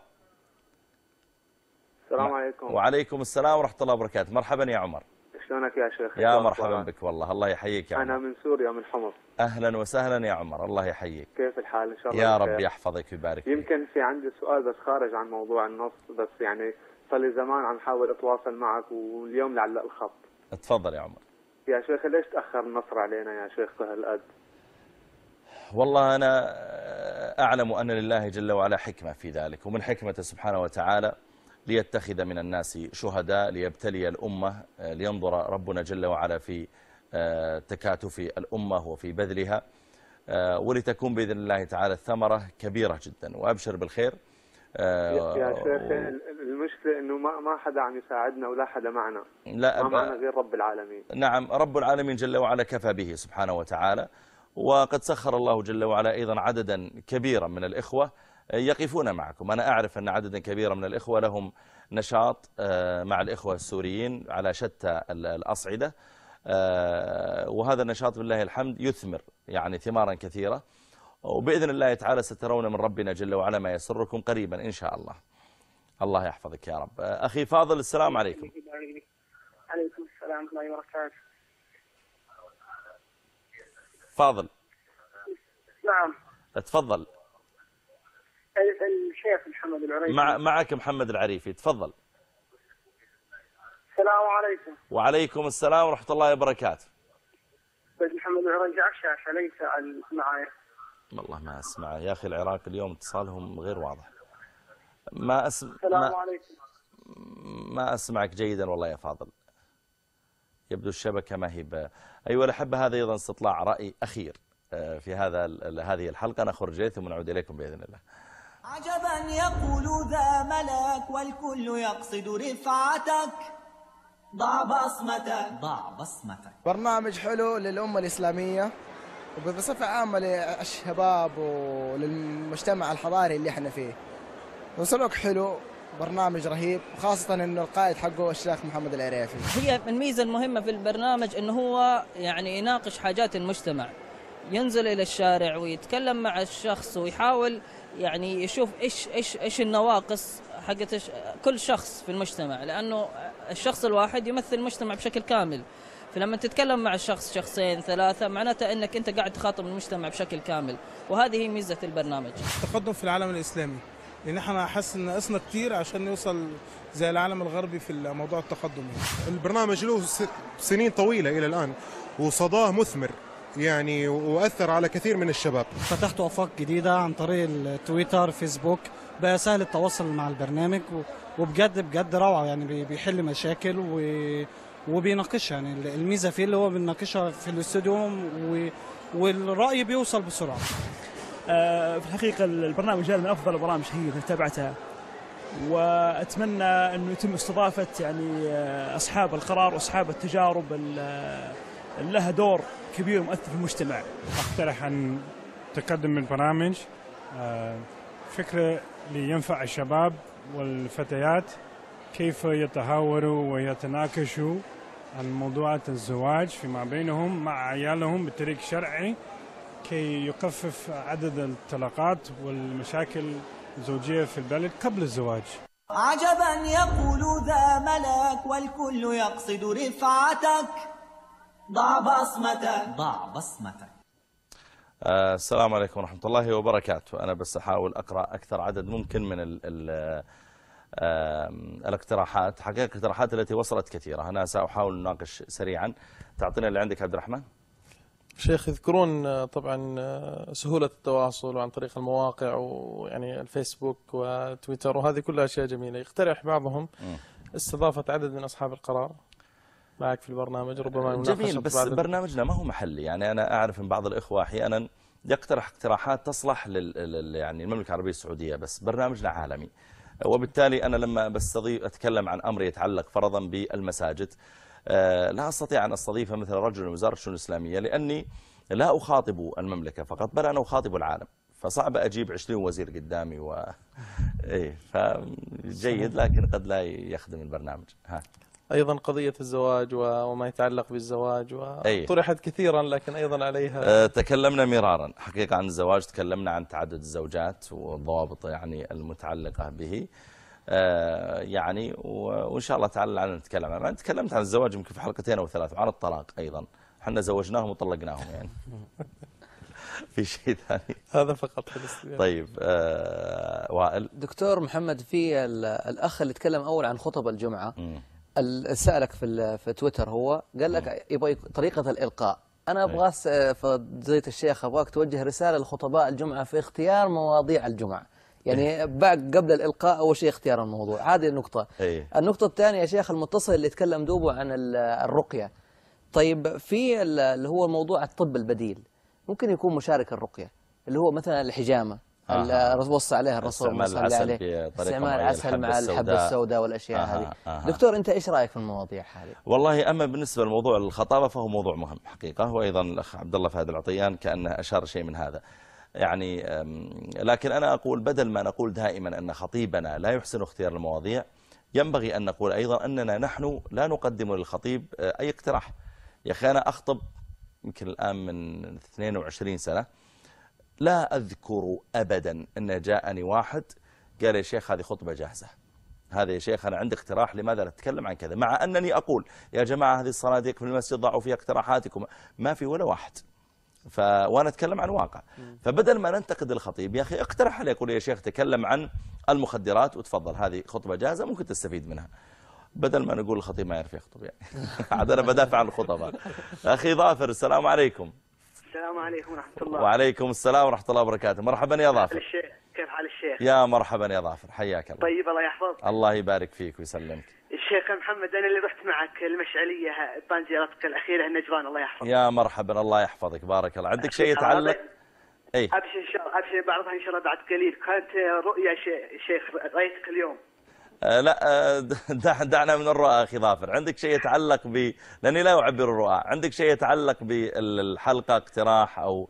Speaker 18: السلام عليكم.
Speaker 2: وعليكم السلام ورحمة الله وبركاته. مرحبا يا عمر.
Speaker 18: شلونك يا شيخ؟
Speaker 2: يا مرحبا بك والله، الله يحييك يا عمر.
Speaker 18: أنا من سوريا من حمص.
Speaker 2: أهلا وسهلا يا عمر، الله يحييك.
Speaker 18: كيف الحال إن شاء الله؟
Speaker 2: يا رب يحفظك ويبارك فيك.
Speaker 18: يمكن في عندي سؤال بس خارج عن موضوع النص، بس يعني صار لي زمان عم حاول أتواصل معك واليوم لعلق الخط.
Speaker 2: اتفضل يا عمر.
Speaker 18: يا شيخ ليش تأخر النصر علينا يا شيخ بهالقد؟
Speaker 2: والله أنا أعلم أن لله جل وعلا حكمة في ذلك، ومن حكمته سبحانه وتعالى ليتخذ من الناس شهداء، ليبتلي الأمة، لينظر ربنا جل وعلا في تكاتف الأمة وفي بذلها، ولتكون بإذن الله تعالى الثمرة كبيرة جدا. وأبشر بالخير.
Speaker 18: يا شيخ المشكلة أنه ما حدا عم يساعدنا ولا حدا معنا،
Speaker 2: لا
Speaker 18: ما معنا غير رب العالمين.
Speaker 2: نعم، رب العالمين جل وعلا كفى به سبحانه وتعالى، وقد سخر الله جل وعلا أيضا عددا كبيرا من الإخوة يقفون معكم. أنا أعرف أن عددا كبيرا من الإخوة لهم نشاط مع الإخوة السوريين على شتى الأصعدة، وهذا النشاط بالله الحمد يثمر يعني ثمارا كثيرة، وبإذن الله تعالى سترون من ربنا جل وعلا ما يسركم قريبا إن شاء الله. الله يحفظك يا رب. أخي فاضل السلام عليكم.
Speaker 19: عليكم السلام ورحمة الله وبركاته.
Speaker 2: فاضل.
Speaker 19: نعم.
Speaker 2: تفضل.
Speaker 19: الشيخ محمد العريفي.
Speaker 2: معك محمد العريفي، تفضل.
Speaker 19: السلام عليكم.
Speaker 2: وعليكم السلام ورحمة الله وبركاته.
Speaker 19: محمد العريفي عشاش علي سأل معي.
Speaker 2: والله ما أسمع يا أخي، العراق اليوم اتصالهم غير واضح.
Speaker 19: السلام عليكم.
Speaker 2: ما أسمعك جيدا والله يا فاضل، يبدو الشبكة ما هي أيها الأحبة. هذا أيضا استطلاع رأي أخير في هذه الحلقة. نخرج ثم نعود إليكم بإذن الله.
Speaker 1: عجبا يقول ذا ملك والكل يقصد رفعتك، ضع بصمتك.
Speaker 20: برنامج حلو للأمة الإسلامية وبصفة عامة للشباب وللمجتمع الحضاري اللي احنا فيه، وسلوك حلو، برنامج رهيب، وخاصة انه القائد حقه الشيخ محمد العريفي.
Speaker 10: هي الميزة المهمة في البرنامج انه هو يعني يناقش حاجات المجتمع، ينزل الى الشارع ويتكلم مع الشخص ويحاول يعني يشوف ايش النواقص حقت كل شخص في المجتمع، لانه الشخص الواحد يمثل المجتمع بشكل كامل. فلما تتكلم مع الشخص 2 3 معناته انك انت قاعد تخاطب المجتمع بشكل كامل، وهذه هي ميزة البرنامج.
Speaker 25: التقدم في العالم الاسلامي
Speaker 3: لان احنا احس ان ناقصنا كتير عشان نوصل زي العالم الغربي في موضوع التقدم يعني.
Speaker 12: البرنامج له سنين طويلة إلى الآن وصداه مثمر يعني، وأثر على كثير من الشباب.
Speaker 21: فتحت آفاق جديدة عن طريق التويتر، فيسبوك، بقى سهل التواصل مع البرنامج وبجد بجد روعة يعني، بيحل مشاكل وبيناقشها. يعني الميزة فيه اللي هو بيناقشها في الاستوديو والرأي بيوصل بسرعة.
Speaker 22: في الحقيقة البرنامج هذا من أفضل البرامج اللي تابعتها، وأتمنى أنه يتم استضافة يعني أصحاب القرار وأصحاب التجارب اللي لها دور كبير ومؤثر في المجتمع.
Speaker 25: أقترح أن تقدم البرامج فكرة لينفع الشباب والفتيات كيف يتهاوروا ويتناقشوا عن موضوعات الزواج فيما بينهم مع عيالهم بطريق شرعي، كي يخفف عدد الطلاقات والمشاكل الزوجية في البلد قبل الزواج.
Speaker 1: عجبا يقول ذا ملك والكل يقصد رفعتك، ضع بصمتك ضع بصمتك.
Speaker 2: السلام عليكم ورحمة الله وبركاته. أنا بس أحاول أقرأ أكثر عدد ممكن من الاقتراحات. حقيقة الاقتراحات التي وصلت كثيرة، أنا سأحاول نناقش سريعا. تعطينا اللي عندك عبد الرحمن.
Speaker 26: شيخ، يذكرون طبعا سهولة التواصل عن طريق المواقع ويعني الفيسبوك وتويتر، وهذه كلها أشياء جميلة. يقترح بعضهم استضافة عدد من أصحاب القرار معك في البرنامج، ربما
Speaker 2: جميل، بس برنامجنا ما هو محلي. يعني أنا أعرف من بعض الإخوة أحيانا يقترح اقتراحات تصلح يعني المملكة العربية السعودية، بس برنامجنا عالمي. وبالتالي أنا لما أتكلم عن أمر يتعلق فرضا بالمساجد، لا أستطيع أن أستضيف مثل رجل من وزارة الشؤون الإسلامية، لأني لا أخاطب المملكة فقط بل أنا أخاطب العالم، فصعب أجيب 20 وزير قدامي إيه، فجيد لكن قد لا يخدم البرنامج.
Speaker 26: أيضا قضية الزواج وما يتعلق بالزواج وطرحت كثيرا، لكن أيضا عليها
Speaker 2: تكلمنا مرارا حقيقة عن الزواج، تكلمنا عن تعدد الزوجات والضوابط يعني المتعلقة به يعني، وإن شاء الله تعالى نتكلم عنه. أنا تكلمت عن الزواج يمكن في حلقتين أو ثلاث، وعن الطلاق أيضا، احنا زوجناهم وطلقناهم يعني. في شيء ثاني؟
Speaker 26: هذا فقط.
Speaker 2: طيب وائل.
Speaker 10: دكتور محمد، في الأخ اللي تكلم أول عن خطب الجمعة، سألك في تويتر، هو قال لك يبغى طريقة الإلقاء. أنا أبغى فضيلة الشيخ أبغاك توجه رسالة لخطباء الجمعة في اختيار مواضيع الجمعة، يعني بعد قبل الإلقاء أول شيء اختيار الموضوع، هذه النقطة. النقطة الثانية يا شيخ، المتصل اللي يتكلم دوبه عن الرقية. طيب في اللي هو موضوع الطب البديل، ممكن يكون مشارك الرقية اللي هو مثلا الحجامة، وصى عليها الرسول صلى الله عليه، استعمال العسل مع الحبة السوداء والأشياء هذه. دكتور أنت إيش رأيك في المواضيع هذه؟
Speaker 2: والله أما بالنسبة لموضوع الخطابة فهو موضوع مهم حقيقة، وأيضا الأخ عبد الله فهد العطيان كأنه أشار شيء من هذا يعني. لكن أنا أقول بدل ما نقول دائما أن خطيبنا لا يحسن اختيار المواضيع، ينبغي أن نقول أيضا أننا نحن لا نقدم للخطيب أي اقتراح. يا أخي أنا أخطب يمكن الآن من 22 سنة، لا أذكر أبدا أن جاءني واحد قال يا شيخ هذه خطبة جاهزة، هذا يا شيخ أنا عندي اقتراح لماذا لا نتكلم عن كذا، مع أنني أقول يا جماعة هذه الصناديق في المسجد ضعوا فيها اقتراحاتكم، ما في ولا واحد. وأنا أتكلم عن واقع. فبدل ما ننتقد الخطيب يا أخي اقترح عليه، يقول يا شيخ تكلم عن المخدرات وتفضل هذه خطبة جاهزة ممكن تستفيد منها، بدل ما نقول الخطيب ما يعرف يخطب يعني. عاد أنا بدافع عن الخطباء. أخي ظافر السلام عليكم.
Speaker 27: السلام عليكم ورحمة الله.
Speaker 2: وعليكم السلام ورحمة الله وبركاته. مرحبا يا ظافر.
Speaker 27: كيف حال الشيخ؟
Speaker 2: يا مرحبا يا ظافر، حياك الله.
Speaker 27: طيب الله يحفظك.
Speaker 2: الله يبارك فيك ويسلمك.
Speaker 27: الشيخ محمد أنا اللي رحت معك المشعلية طنجرتك الأخيرة النجران، الله يحفظك.
Speaker 2: يا مرحبا الله يحفظك، بارك الله. عندك شيء يتعلق؟
Speaker 27: أي أبشر إن شاء الله، أبشر بعضها إن شاء الله بعد قليل. كانت رؤيا شيخ رأيتك اليوم.
Speaker 2: لا دعنا من الرؤى أخي ظافر. عندك شيء يتعلق لأني لا أعبر الرؤى، عندك شيء يتعلق بالحلقة، اقتراح أو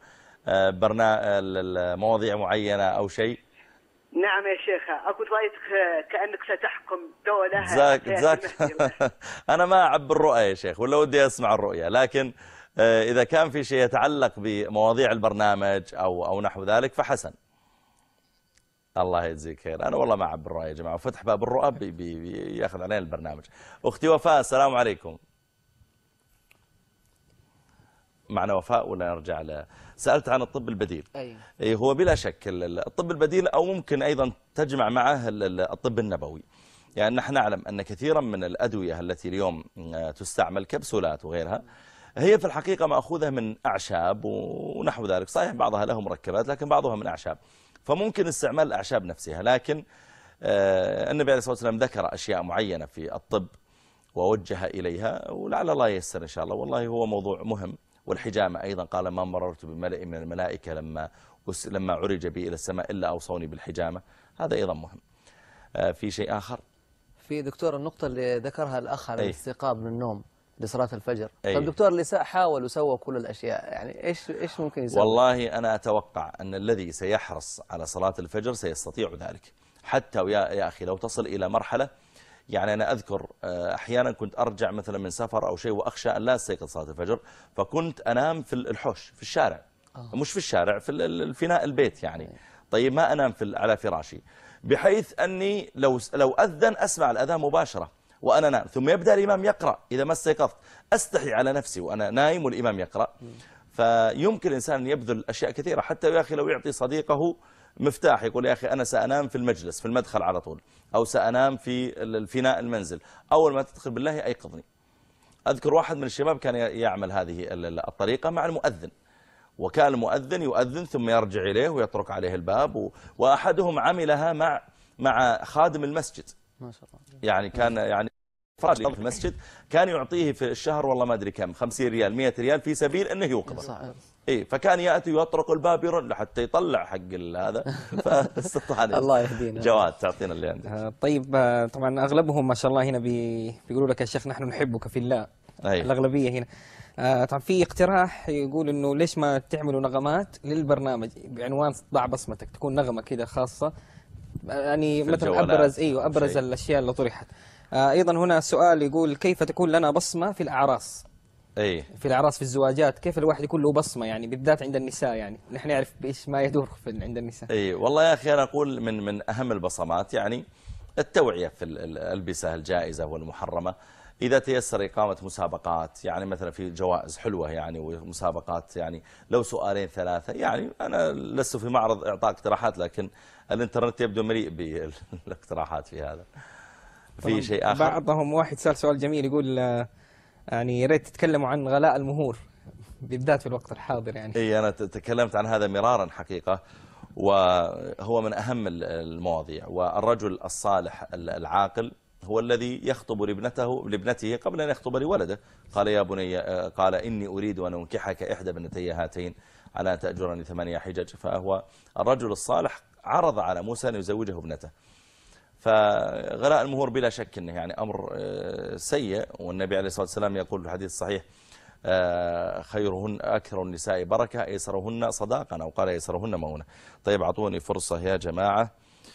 Speaker 2: مواضيع معينة أو شيء؟
Speaker 27: نعم يا شيخ، أقول رأيتك كأنك ستحكم دولة.
Speaker 2: زاك أنا ما أعبر الرؤى يا شيخ، ولا ودي أسمع الرؤية، لكن إذا كان في شيء يتعلق بمواضيع البرنامج أو نحو ذلك فحسن. الله يجزيك خير. أنا والله ما أعبر الرؤى يا جماعة، وفتح باب الرؤى بياخذ علينا البرنامج. أختي وفاء السلام عليكم. معنا وفاء ولا نرجع سألت عن الطب البديل. أي هو بلا شك الطب البديل، أو ممكن أيضا تجمع معه الطب النبوي. يعني نحن نعلم أن كثيرا من الأدوية التي اليوم تستعمل كبسولات وغيرها هي في الحقيقة مأخوذة من أعشاب ونحو ذلك. صحيح بعضها له مركبات لكن بعضها من أعشاب، فممكن استعمال الأعشاب نفسها. لكن النبي عليه الصلاة والسلام ذكر أشياء معينة في الطب ووجه إليها، ولعل الله ييسر إن شاء الله. والله هو موضوع مهم. والحجامة أيضا قال ما مررت بملئ من الملائكة لما عرج بي إلى السماء إلا أوصوني بالحجامة. هذا أيضا مهم. في شيء آخر؟
Speaker 10: في دكتور النقطة اللي ذكرها الأخ على الاستيقاظ من النوم لصلاة الفجر.
Speaker 2: طيب
Speaker 10: دكتور اللي حاول وسوى كل الأشياء، يعني إيش ممكن يسوي؟
Speaker 2: والله أنا أتوقع أن الذي سيحرص على صلاة الفجر سيستطيع ذلك. حتى يا أخي لو تصل إلى مرحلة، يعني أنا أذكر أحيانا كنت أرجع مثلا من سفر أو شيء وأخشى أن لا أستيقظ صلاة الفجر، فكنت أنام في الحوش في الشارع. مش في الشارع، في الفناء البيت يعني. طيب ما أنام على فراشي، بحيث أني لو أذن أسمع الأذان مباشرة وأنا نام، ثم يبدأ الإمام يقرأ. إذا ما استيقظت أستحي على نفسي وأنا نايم والإمام يقرأ. فيمكن الإنسان أن يبذل أشياء كثيرة. حتى يا أخي لو يعطي صديقه مفتاح، يقول يا أخي أنا سأنام في المجلس في المدخل على طول، أو سأنام في الفناء المنزل، أول ما تدخل بالله أيقظني. أذكر واحد من الشباب كان يعمل هذه الطريقة مع المؤذن، وكان المؤذن يؤذن ثم يرجع إليه ويطرق عليه الباب. وأحدهم عملها مع خادم المسجد. ما شاء الله. يعني كان يعني فراش في المسجد كان يعطيه في الشهر والله ما أدري كم، 50 ريال 100 ريال في سبيل أنه يوقظه. فكان يأتي ويطرق الباب يرن حتى يطلع حق هذا. فاستطاع
Speaker 10: الله يهدينا.
Speaker 2: جواد تعطينا اللي عندك.
Speaker 14: طيب طبعا أغلبهم ما شاء الله هنا بيقولوا لك يا شيخ نحن نحبك في الله. الأغلبية هنا. طبعا في اقتراح يقول إنه ليش ما تعملوا نغمات للبرنامج بعنوان ضع بصمتك، تكون نغمة كده خاصة، يعني مثلا أبرز الأشياء اللي طرحت. أيضا هنا سؤال يقول كيف تكون لنا بصمة في الأعراس؟ في الأعراس في الزواجات كيف الواحد يكون له بصمة، يعني بالذات عند النساء، يعني نحن نعرف بإيش ما يدور عند النساء.
Speaker 2: والله يا أخي أنا أقول من أهم البصمات يعني التوعية في الألبسة الجائزة والمحرمة. إذا تيسر إقامة مسابقات، يعني مثلا في جوائز حلوة يعني ومسابقات، يعني لو سؤالين 3، يعني أنا لست في معرض إعطاء اقتراحات، لكن الإنترنت يبدو مليء بالاقتراحات في هذا. في شيء آخر؟
Speaker 14: بعضهم واحد سأل سؤال جميل يقول يعني يا ريت تتكلموا عن غلاء المهور بالذات في الوقت الحاضر. يعني
Speaker 2: أنا تكلمت عن هذا مرارا حقيقة، وهو من أهم المواضيع. والرجل الصالح العاقل هو الذي يخطب لابنته قبل أن يخطب لولده. قال يا بني، قال إني أريد أن أنكحك إحدى ابنتي هاتين على أن تأجرني 8 حجج. فهو الرجل الصالح عرض على موسى أن يزوجه ابنته. فغلاء المهور بلا شك أنه يعني أمر سيء. والنبي عليه الصلاة والسلام يقول في الحديث الصحيح خيرهن أكثر النساء بركة أيسرهن صداقا، أو قال أيسرهن مونة. طيب أعطوني فرصة يا جماعة.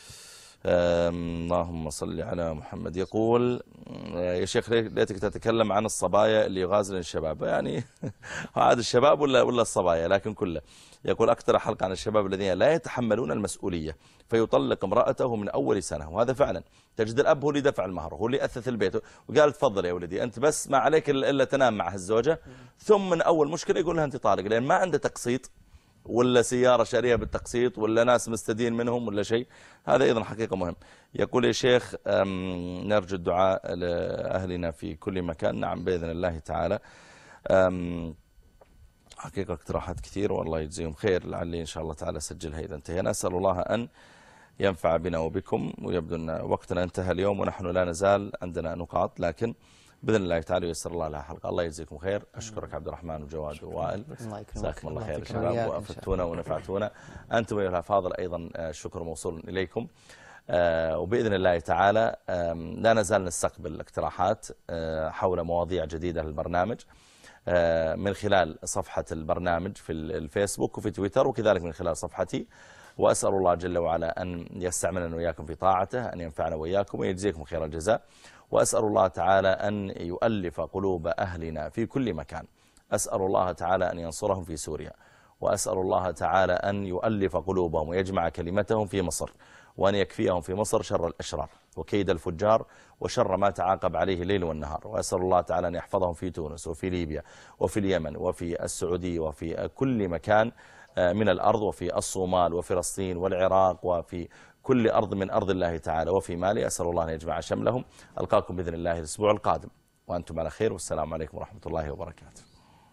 Speaker 2: اللهم صل على محمد. يقول يا شيخ ليتك تتكلم عن الصبايا اللي يغازلن الشباب، يعني هذا الشباب ولا الصبايا، لكن كله. يقول أكثر حلقة عن الشباب الذين لا يتحملون المسؤولية فيطلق امرأته من أول سنة. وهذا فعلا تجد الأب هو اللي دفع المهر، هو اللي أثث البيت وقال تفضل يا ولدي أنت بس ما عليك إلا تنام مع الزوجة، ثم من أول مشكلة يقول لها أنت طالق، لأن ما عنده تقسيط ولا سيارة شاريها بالتقسيط ولا ناس مستدين منهم ولا شيء. هذا أيضا حقيقة مهم. يقول يا شيخ نرجو الدعاء لأهلنا في كل مكان. نعم بإذن الله تعالى. حقيقة اقتراحات كثير والله يجزيهم خير، لعلي إن شاء الله تعالى سجلها إذا انتهينا. أسأل الله أن ينفع بنا وبكم. ويبدو أن وقتنا انتهى اليوم ونحن لا نزال عندنا نقاط، لكن بإذن الله تعالى ييسر الله لها حلقة. الله يجزيكم خير. أشكرك عبد الرحمن وجواد ووائل، جزاكم الله خير شباب، وأفدتونا ونفعتونا. أنتم أيها الأفاضل أيضا الشكر موصول إليكم. وبإذن الله تعالى لا نزال نستقبل اقتراحات حول مواضيع جديدة للبرنامج من خلال صفحة البرنامج في الفيسبوك وفي تويتر، وكذلك من خلال صفحتي. وأسأل الله جل وعلا أن يستعملنا وإياكم في طاعته، أن ينفعنا وإياكم ويجزيكم خير الجزاء. وأسأل الله تعالى أن يؤلف قلوب أهلنا في كل مكان. أسأل الله تعالى أن ينصرهم في سوريا، وأسأل الله تعالى أن يؤلف قلوبهم ويجمع كلمتهم في مصر، وأن يكفيهم في مصر شر الأشرار وكيد الفجار وشر ما تعاقب عليه الليل والنهار. وأسأل الله تعالى أن يحفظهم في تونس وفي ليبيا وفي اليمن وفي السعودية وفي كل مكان من الأرض، وفي الصومال وفلسطين والعراق وفي كل أرض من أرض الله تعالى وفي مالي. أسأل الله أن يجمع شملهم. ألقاكم بإذن الله الأسبوع القادم وأنتم على خير، والسلام عليكم ورحمة الله وبركاته.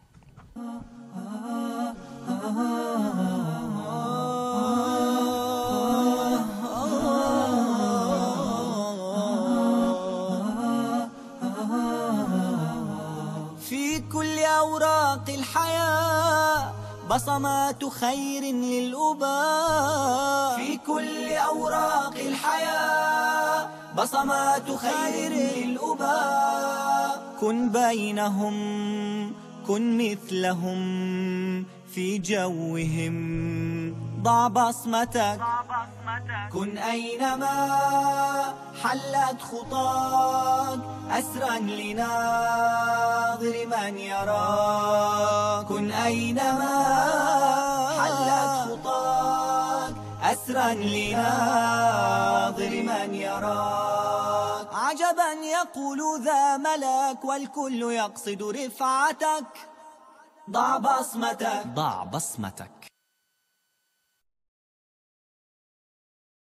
Speaker 1: في كل أوراق الحياة بصمات خير للأباء، في كل أوراق الحياة بصمات خير للأباء. كن بينهم كن مثلهم في جوهم، ضع بصمتك كن أينما حلت خطاك، أسرا لناظر من يراك. كن أينما حلت خطاك، أسرا لناظر من يراك. عجبا يقول ذا ملك والكل يقصد رفعتك، ضع بصمتك